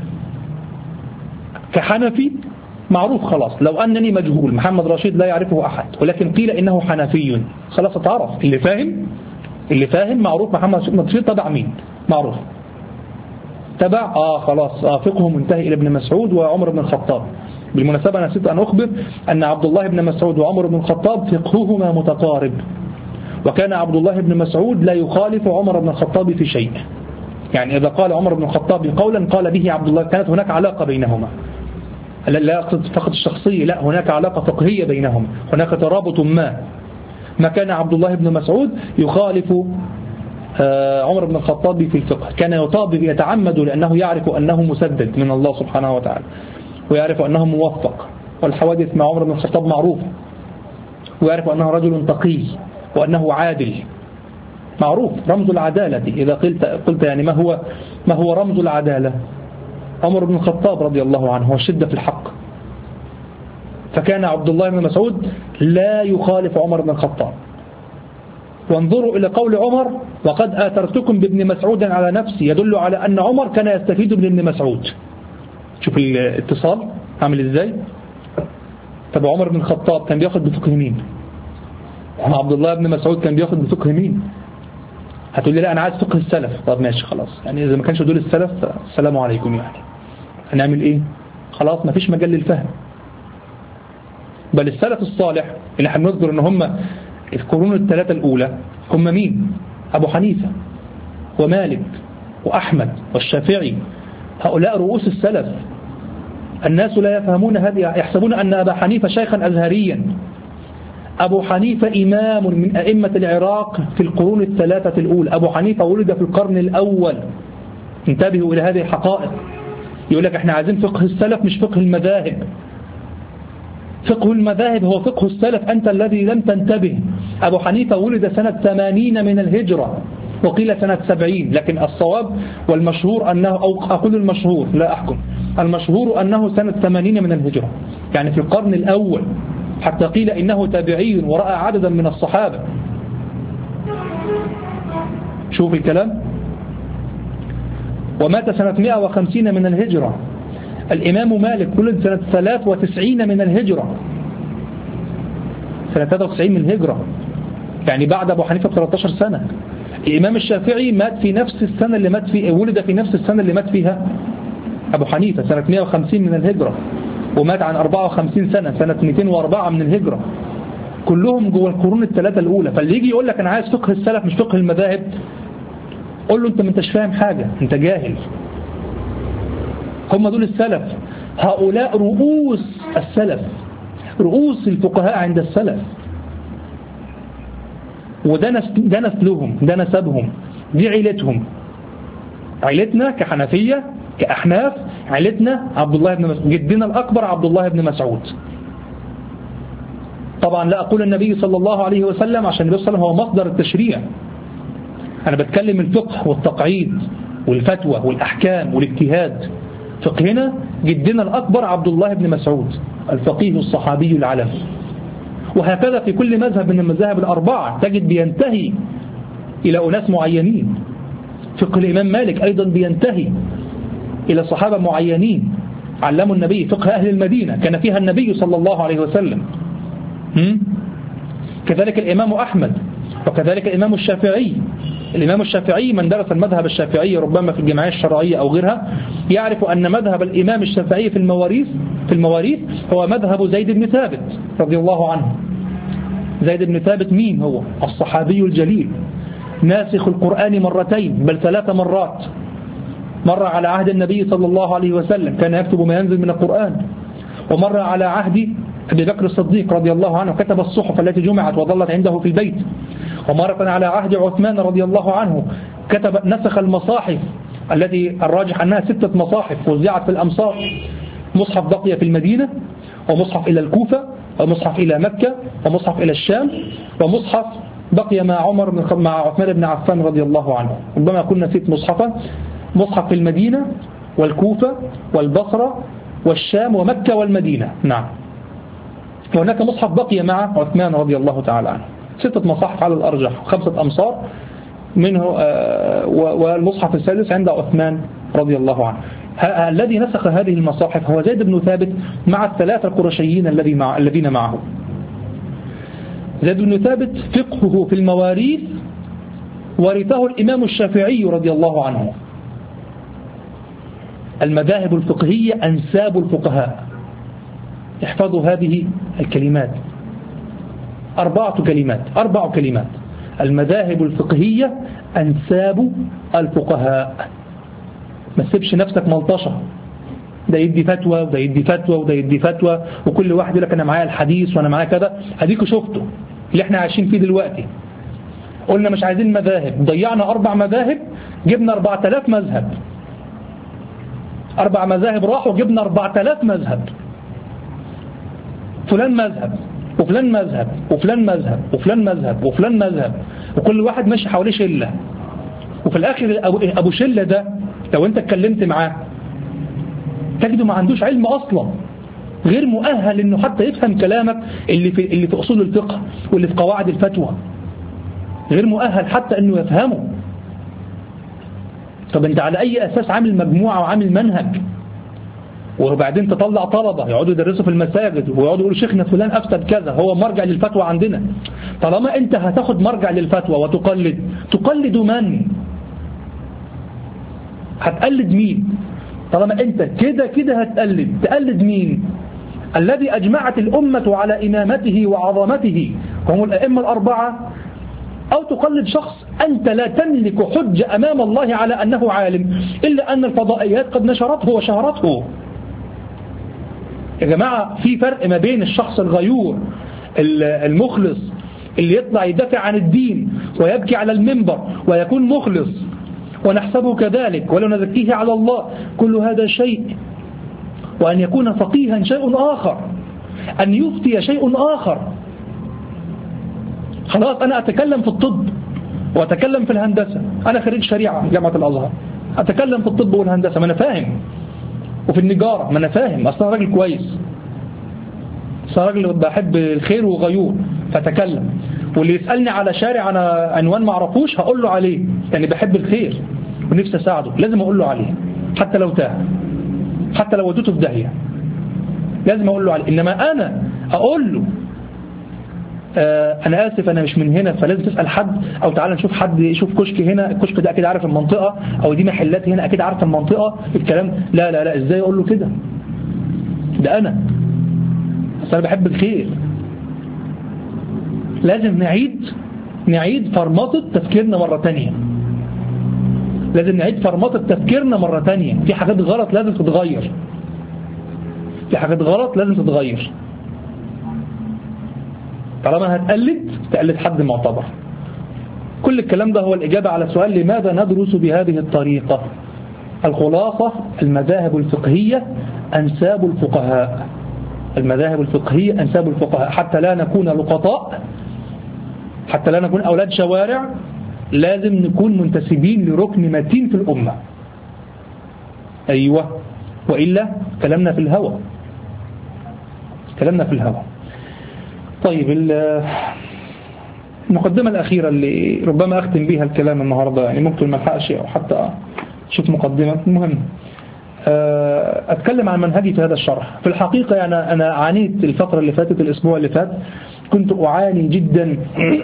كحنفي معروف خلاص، لو أنني مجهول محمد رشيد لا يعرفه أحد، ولكن قيل إنه حنفي خلاص اتعرف. اللي فاهم اللي فاهم معروف محمد رشيد تبع مين؟ معروف تبع آه خلاص آه فقهه منتهي إلى ابن مسعود وعمر بن الخطاب. بالمناسبة نسيت أن أخبر أن عبد الله بن مسعود وعمر بن الخطاب فقههما متقارب، وكان عبد الله بن مسعود لا يخالف عمر بن الخطاب في شيء. يعني إذا قال عمر بن الخطاب قولا قال به عبد الله، كانت هناك علاقة بينهما، لا أقصد فقط الشخصية، لا هناك علاقة فقهية بينهما، هناك ترابط ما. ما كان عبد الله بن مسعود يخالف عمر بن الخطاب في الفقه، كان يطابق يتعمد لأنه يعرف أنه مسدد من الله سبحانه وتعالى، ويعرف أنه موفق، والحوادث مع عمر بن الخطاب معروفة، ويعرف أنه رجل تقي وأنه عادل معروف، رمز العدالة. إذا قلت قلت يعني ما هو ما هو رمز العدالة؟ عمر بن الخطاب رضي الله عنه والشدة في الحق. فكان عبد الله بن مسعود لا يخالف عمر بن الخطاب. وانظروا إلى قول عمر وقد آثرتكم بابن مسعود على نفسي، يدل على أن عمر كان يستفيد من ابن مسعود. شوف الاتصال عامل إزاي. طب عمر بن الخطاب كان بياخد بفقه مين؟ عبد الله بن مسعود كان بياخد بفقه مين؟ هتقول لي لا أنا عايز فقه السلف. طب ماشي خلاص، يعني إذا ما كانش دول السلف السلام عليكم، يعني هنعمل إيه؟ خلاص ما فيش مجال للفهم. بل السلف الصالح اللي احنا بنذكر ان هم القرون الثلاثة الأولى هم مين؟ أبو حنيفة ومالك وأحمد والشافعي، هؤلاء رؤوس السلف. الناس لا يفهمون هذه، يحسبون أن أبا حنيفة شيخا أزهريا. أبو حنيفة إمام من أئمة العراق في القرون الثلاثة الأولى. أبو حنيفة ولد في القرن الأول. انتبهوا إلى هذه الحقائق. يقول لك احنا عايزين فقه السلف مش فقه المذاهب. فقه المذاهب هو فقه السلف، أنت الذي لم تنتبه. أبو حنيفة ولد سنة ثمانين من الهجرة، وقيل سنة سبعين، لكن الصواب والمشهور أنه، أو أقول المشهور لا أحكم، المشهور أنه سنة ثمانين من الهجرة، يعني في القرن الأول، حتى قيل إنه تابعي ورأى عددا من الصحابة. شوف الكلام. ومات سنة مئة وخمسين من الهجرة. الإمام مالك ولد سنة ثلاثة وتسعين من الهجرة، سنة ثلاثة وتسعين من الهجرة، يعني بعد أبو حنيفة ب ثلاثة عشر سنة. الإمام الشافعي مات في نفس السنة اللي مات في ولد في نفس السنة اللي مات فيها أبو حنيفة، سنة مئة وخمسين من الهجرة، ومات عن أربعة وخمسين سنة، سنة مئتين وأربعة من الهجرة. كلهم جوه القرون الثلاثة الأولى. فاللي يجي يقول لك أنا عايز فقه السلف مش فقه المذاهب، قول له أنت ما انتش فاهم حاجة، أنت جاهل. هم دول السلف، هؤلاء رؤوس السلف، رؤوس الفقهاء عند السلف. وده ده نسلهم، ده نسبهم، دي عيلتهم. عيلتنا كحنفية كأحناف، عيلتنا عبد الله بن مسعود، جدنا الأكبر عبد الله بن مسعود. طبعا لا أقول النبي صلى الله عليه وسلم، عشان النبي صلى الله عليه وسلم هو مصدر التشريع. أنا بتكلم الفقه والتقعيد والفتوى والأحكام والاجتهاد. فقهنا جدنا الأكبر عبد الله بن مسعود الفقيه الصحابي العلم. وهكذا في كل مذهب من المذاهب الأربعة تجد بينتهي إلى أناس معينين. فقه الإمام مالك أيضا بينتهي إلى صحابة معينين علموا النبي. فقه أهل المدينة كان فيها النبي صلى الله عليه وسلم. كذلك الإمام أحمد، وكذلك الإمام الشافعي. الإمام الشافعي من درس المذهب الشافعي ربما في الجمعية الشرعية أو غيرها يعرف أن مذهب الإمام الشافعي في المواريث في المواريث هو مذهب زيد بن ثابت رضي الله عنه. زيد بن ثابت مين هو؟ الصحابي الجليل، ناسخ القرآن مرتين بل ثلاث مرات. مرة على عهد النبي صلى الله عليه وسلم كان يكتب ما ينزل من القرآن، ومرة على عهد أبي بكر الصديق رضي الله عنه كتب الصحف التي جمعت وظلت عنده في البيت، ومرة على عهد عثمان رضي الله عنه كتب نسخ المصاحف التي الراجح أنها ستة مصاحف وزعت في الأمصار. مصحف بقي في المدينة، ومصحف إلى الكوفة، ومصحف إلى مكة، ومصحف إلى الشام، ومصحف بقي مع عمر مع عثمان بن عفان رضي الله عنه. ربما كنا نسيت مصحفا. مصحف في المدينة والكوفة والبصرة والشام ومكة والمدينة. نعم. وهناك مصحف بقي مع عثمان رضي الله تعالى عنه. ستة مصاحف على الأرجح، خمسة أمصار منه، والمصحف السادس عند عثمان رضي الله عنه. الذي نسخ هذه المصاحف هو زيد بن ثابت مع الثلاثة القرشيين الذين معه. زيد بن ثابت فقهه في المواريث ورثه الإمام الشافعي رضي الله عنه. المذاهب الفقهية أنساب الفقهاء. احفظوا هذه الكلمات، أربعة كلمات أربع كلمات. المذاهب الفقهية أنساب الفقهاء. ما تسيبش نفسك ملطشة، ده يدي فتوى وده يدي فتوى وده يدي فتوى، وكل واحد يقول لك أنا معايا الحديث وأنا معايا كذا. هديكوا شفتوا اللي احنا عايشين فيه دلوقتي. قلنا مش عايزين مذاهب، ضيعنا أربع مذاهب، جبنا أربعة آلاف مذهب. أربع مذاهب راحوا، جبنا أربعة آلاف مذهب. فلان مذهب وفلان مذهب وفلان مذهب وفلان مذهب وفلان مذهب، وكل واحد ماشي حواليه شلة. وفي الآخر أبو شلة ده لو أنت اتكلمت معاه تجده ما عندوش علم أصلا، غير مؤهل إنه حتى يفهم كلامك اللي في اللي في أصول الفقه واللي في قواعد الفتوى، غير مؤهل حتى إنه يفهمه. طب أنت على أي أساس عامل مجموعة وعامل منهج؟ وبعدين تطلع طلبة يقعدوا يدرسوا في المساجد ويقعدوا يقولوا شيخنا فلان أفتى كذا، هو مرجع للفتوى عندنا. طالما أنت هتاخد مرجع للفتوى وتقلد، تقلد من؟ هتقلد مين؟ طالما أنت كده كده هتقلد، تقلد مين؟ الذي أجمعت الأمة على إمامته وعظمته هم الأئمة الأربعة، أو تقلد شخص أنت لا تملك حجة أمام الله على أنه عالم، إلا أن الفضائيات قد نشرته وشهرته. يا جماعة في فرق ما بين الشخص الغيور المخلص اللي يطلع يدافع عن الدين ويبكي على المنبر ويكون مخلص ونحسبه كذلك ولا نزكيه على الله، كل هذا شيء، وأن يكون فقيها شيء آخر، أن يفتي شيء آخر. خلاص أنا أتكلم في الطب وأتكلم في الهندسة، أنا خريج شريعة جامعة الأزهر، أتكلم في الطب والهندسة ما أنا فاهم، وفي النجارة ما أنا فاهم، أصلا راجل كويس، أصلا راجل بحب الخير وغيور فأتكلم. واللي يسألني على شارع أنا عنوان ما أعرفوش هقول له عليه، يعني بحب الخير ونفسي أساعده، لازم أقول له عليه حتى لو تاه، حتى لو ودته في داهية لازم أقول له عليه. إنما أنا أقول له آه أنا آسف أنا مش من هنا فلازم تسأل حد، أو تعالى نشوف حد يشوف كشك هنا، الكشك ده أكيد عارف المنطقة، أو دي محلات هنا أكيد عارف المنطقة، الكلام لا لا لا إزاي أقول له كده؟ ده أنا بس أنا بحب الخير. لازم نعيد نعيد فرمطة تفكيرنا مرة تانية، لازم نعيد فرمطة تفكيرنا مرة تانية. في حاجات غلط لازم تتغير، في حاجات غلط لازم تتغير. طالما هتقلد تقلد حد معتبر. كل الكلام ده هو الإجابة على سؤال لماذا ندرس بهذه الطريقة. الخلاصة المذاهب الفقهية أنساب الفقهاء، المذاهب الفقهية أنساب الفقهاء، حتى لا نكون لقطاء، حتى لا نكون أولاد شوارع، لازم نكون منتسبين لركن متين في الأمة. أيوة، وإلا كلامنا في الهوى، كلامنا في الهوى. طيب المقدمة الأخيرة اللي ربما أختم بها الكلام النهاردة، يعني ممكن ما الحقش أو حتى أشوف مقدمة. المهم أتكلم عن منهجي في هذا الشرح. في الحقيقة يعني أنا عانيت الفترة اللي فاتت، الأسبوع اللي فات كنت أعاني جدا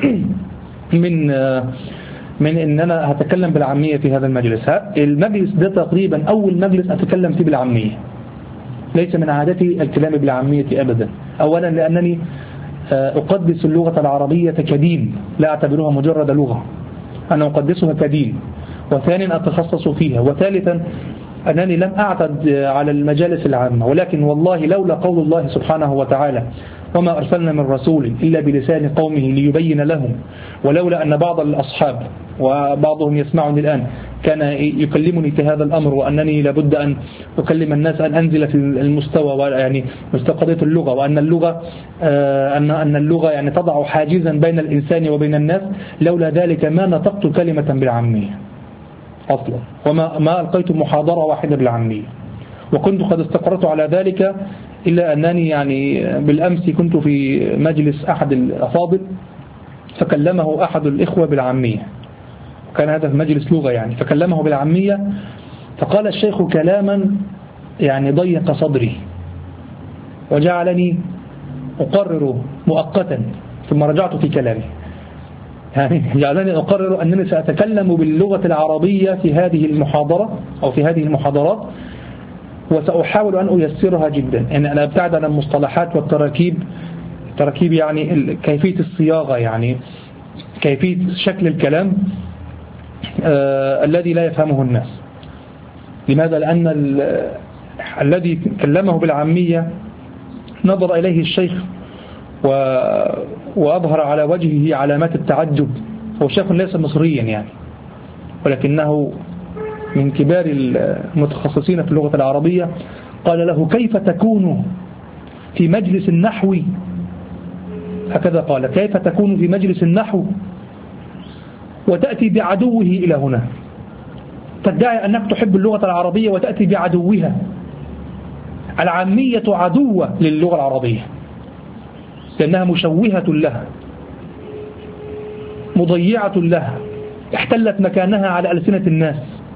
من من إن أنا هتكلم بالعامية في هذا المجلس. المجلس ده تقريبا أول مجلس أتكلم فيه بالعامية. ليس من عادتي الكلام بالعامية أبدا. أولا لأنني أقدس اللغة العربية كدين، لا أعتبرها مجرد لغة، أنا أقدسها كدين. وثانيا أتخصص فيها. وثالثا أنني لم أعتد على المجالس العامة، ولكن والله لولا قول الله سبحانه وتعالى وما أرسلنا من رسول إلا بلسان قومه ليبين لهم، ولولا أن بعض الأصحاب وبعضهم يسمعني الآن كان يكلمني في هذا الأمر، وأنني لابد أن أكلم الناس أن أنزل في المستوى يعني مستقضية اللغة، وأن اللغة أن أن اللغة يعني تضع حاجزا بين الإنسان وبين الناس، لولا ذلك ما نطقت كلمة بالعامية أصلا، وما ما ألقيت محاضرة واحدة بالعامية. وكنت قد استقرت على ذلك، إلا أنني يعني بالأمس كنت في مجلس أحد الأفاضل فكلمه أحد الإخوة بالعامية، وكان هذا في مجلس لغة يعني، فكلمه بالعامية فقال الشيخ كلاما يعني ضيق صدري وجعلني أقرر مؤقتا، ثم رجعت في كلامي، يعني جعلني أقرر أنني سأتكلم باللغة العربية في هذه المحاضرة أو في هذه المحاضرات، وسأحاول أن أيسرها جدا. يعني أنا أبتعد عن المصطلحات والتراكيب، تراكيب يعني كيفية الصياغة، يعني كيفية شكل الكلام آه الذي لا يفهمه الناس. لماذا؟ لأن الذي كلمه بالعامية نظر إليه الشيخ و... وأظهر على وجهه علامات التعجب. هو شيخ ليس مصريا يعني، ولكنه من كبار المتخصصين في اللغة العربية. قال له كيف تكون في مجلس النحو، هكذا قال، كيف تكون في مجلس النحو وتأتي بعدوه إلى هنا، تدعي أنك تحب اللغة العربية وتأتي بعدوها. العامية عدوة للغة العربية لأنها مشوهة لها، مضيعة لها، احتلت مكانها على ألسنة الناس.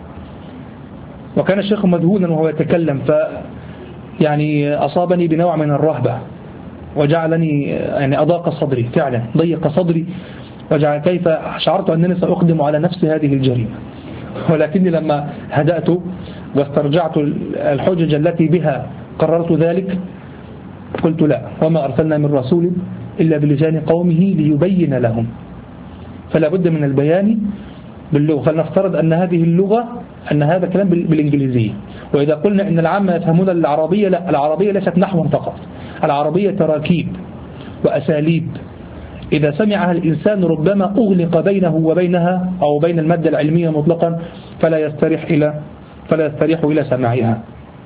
وكان الشيخ مذهولا وهو يتكلم، ف يعني أصابني بنوع من الرهبة وجعلني يعني أضاق صدري، فعلا ضيق صدري، وجعل كيف شعرت أنني سأقدم على نفس هذه الجريمة. ولكني لما هدأت واسترجعت الحجج التي بها قررت ذلك، قلت لا، وما أرسلنا من رسول إلا بلسان قومه ليبين لهم. فلا بد من البيان باللغة. فلنفترض أن هذه اللغة أن هذا كلام بالإنجليزية. وإذا قلنا أن العامة يفهمون العربية، لا، العربية ليست نحوا فقط، العربية تراكيب وأساليب. إذا سمعها الإنسان ربما أغلق بينه وبينها أو بين المادة العلمية مطلقا، فلا يستريح إلى فلا يستريح إلى سماعها.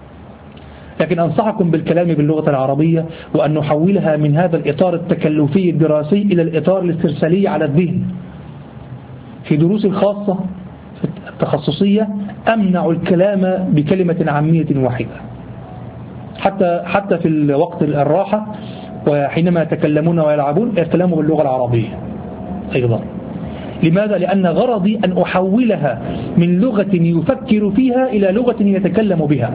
لكن أنصحكم بالكلام باللغة العربية، وأن نحولها من هذا الإطار التكلفي الدراسي إلى الإطار الاسترسالي على الذهن. في دروس الخاصة التخصصية أمنع الكلام بكلمة عامية واحدة، حتى حتى في الوقت الراحة وحينما يتكلمون ويلعبون يتكلموا باللغة العربية أيضا. لماذا؟ لأن غرضي أن أحولها من لغة يفكر فيها إلى لغة يتكلم بها،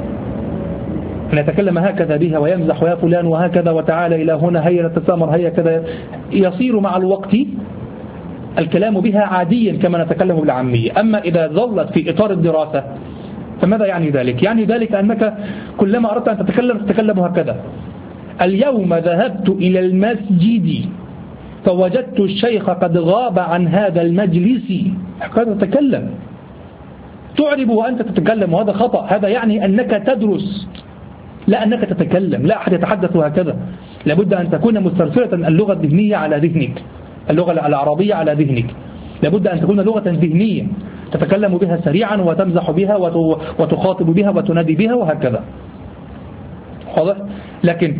أن يتكلم هكذا بها ويمزح يا فلان وهكذا وتعالى إلى هنا هيا نتسامر هيا كذا، يصير مع الوقت الكلام بها عاديا كما نتكلم بالعامية. أما إذا ظلت في إطار الدراسة فماذا يعني ذلك؟ يعني ذلك أنك كلما أردت أن تتكلم تتكلم هكذا. اليوم ذهبت إلى المسجد فوجدت الشيخ قد غاب عن هذا المجلس، هكذا تتكلم، تعرب وأنت تتكلم، وهذا خطأ. هذا يعني أنك تدرس لا أنك تتكلم. لا أحد يتحدث هكذا، لابد أن تكون مسترسلة اللغة الذهنية على ذهنك، اللغة العربية على ذهنك. لابد أن تكون لغة ذهنية تتكلم بها سريعا وتمزح بها وتخاطب بها وتنادي بها وهكذا، واضح؟ لكن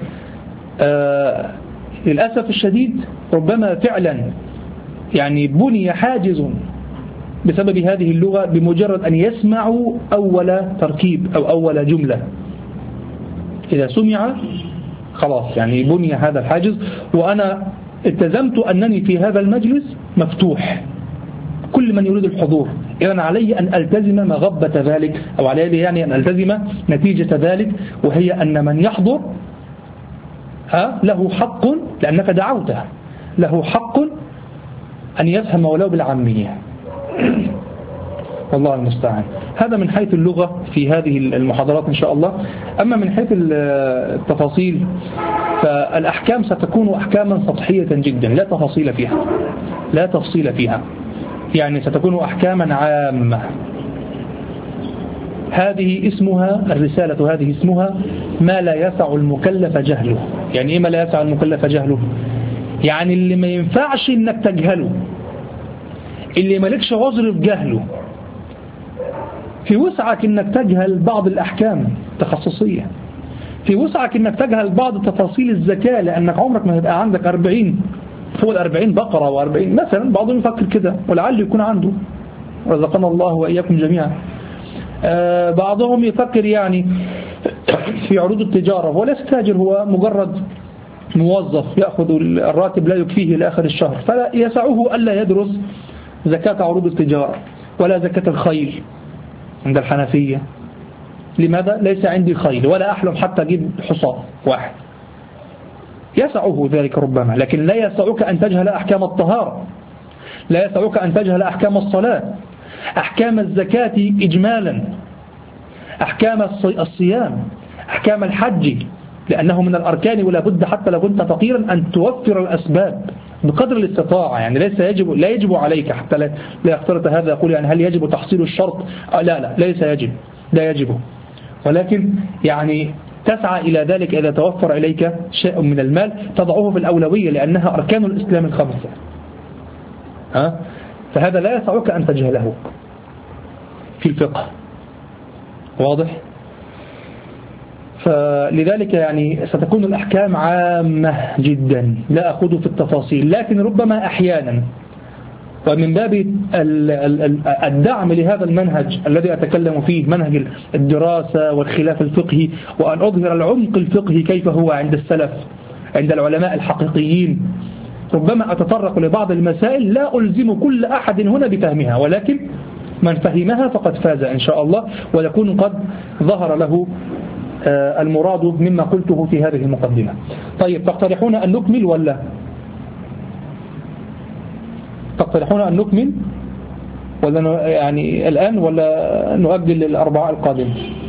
آه للأسف الشديد ربما فعلا يعني بني حاجز بسبب هذه اللغة بمجرد أن يسمعوا أول تركيب أو أول جملة. إذا سمع خلاص يعني بني هذا الحاجز. وأنا التزمت أنني في هذا المجلس مفتوح كل من يريد الحضور، إذن علي أن ألتزم مغبة ذلك، أو علي يعني أن ألتزم نتيجة ذلك، وهي أن من يحضر ها له حق، لأنك دعوته، له حق أن يفهم ولو بالعامية. والله المستعان. هذا من حيث اللغة في هذه المحاضرات إن شاء الله. أما من حيث التفاصيل فالأحكام ستكون أحكاما سطحية جدا، لا تفاصيل فيها، لا تفصيل فيها، يعني ستكون أحكاما عامة. هذه اسمها الرسالة، هذه اسمها ما لا يسع المكلف جهله. يعني إيه ما لا يسع المكلف جهله؟ يعني اللي ما ينفعش إنك تجهله، اللي مالكش عذر في جهله. في وسعك إنك تجهل بعض الأحكام التخصصية، في وسعك إنك تجهل بعض تفاصيل الزكاة، لأنك عمرك ما هيبقى عندك أربعين فوق الأربعين بقرة وأربعين مثلا، بعضهم يفكر كده ولعل يكون عنده، رزقنا الله وإياكم جميعا. آه بعضهم يفكر يعني في عروض التجارة، وليس تاجر، هو مجرد موظف يأخذ الراتب لا يكفيه لآخر الشهر، فلا يسعه ألا يدرس زكاة عروض التجارة ولا زكاة الخيل عند الحنفية. لماذا؟ ليس عندي خيل ولا أحلم حتى أجيب حصان واحد. يسعه ذلك ربما، لكن لا يسعك أن تجهل أحكام الطهارة، لا يسعك أن تجهل أحكام الصلاة، أحكام الزكاة إجمالا، أحكام الصيام، أحكام الحج، لأنه من الأركان، ولا بد حتى لو كنت فقيرا أن توفر الأسباب بقدر الاستطاعة. يعني ليس يجب لا يجب عليك، حتى لا, لا يختلط هذا يقول يعني هل يجب تحصيل الشرط؟ آه لا لا ليس يجب، لا يجب، ولكن يعني تسعى إلى ذلك إذا توفر إليك شيء من المال تضعه في الأولوية، لأنها أركان الإسلام الخمسة. ها؟ فهذا لا يسعك أن تجهله في الفقه. واضح؟ فلذلك يعني ستكون الأحكام عامة جدا، لا أخذ في التفاصيل، لكن ربما أحيانا ومن باب الدعم لهذا المنهج الذي أتكلم فيه، منهج الدراسة والخلاف الفقهي، وأن أظهر العمق الفقهي كيف هو عند السلف، عند العلماء الحقيقيين، ربما أتطرق لبعض المسائل لا ألزم كل أحد هنا بفهمها، ولكن من فهمها فقد فاز إن شاء الله، ويكون قد ظهر له المراد مما قلته في هذه المقدمة. طيب، تقترحون أن نكمل ولا تقترحون أن نكمل ولا يعني الآن، ولا نؤجل للأربعاء القادم؟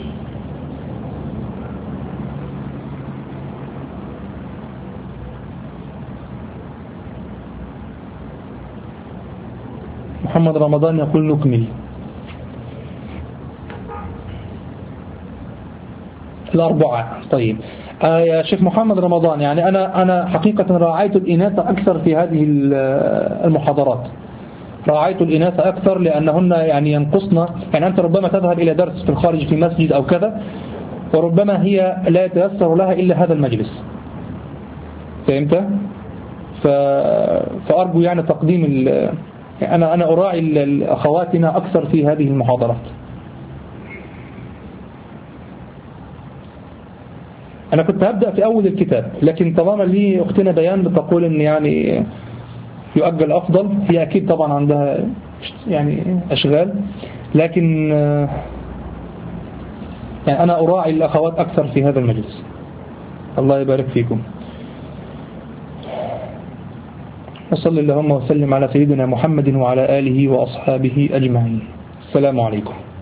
محمد رمضان يقول نكمل الأربعاء. طيب آه يا شيخ محمد رمضان، يعني أنا أنا حقيقة راعيت الإناثة أكثر في هذه المحاضرات، راعيت الإناثة أكثر لأنهن يعني ينقصن، يعني أنت ربما تذهب إلى درس في الخارج في مسجد أو كذا، وربما هي لا يتيسر لها إلا هذا المجلس، فهمت؟ فأرجو يعني تقديم ال... أنا أنا أراعي أخواتنا أكثر في هذه المحاضرات. أنا كنت هبدأ في أول الكتاب، لكن طالما لي أختنا بيان بتقول إن يعني يؤجل أفضل، هي أكيد طبعا عندها يعني أشغال، لكن يعني أنا أراعي الأخوات أكثر في هذا المجلس. الله يبارك فيكم. وصلى اللهم وسلم على سيدنا محمد وعلى آله وأصحابه أجمعين. السلام عليكم.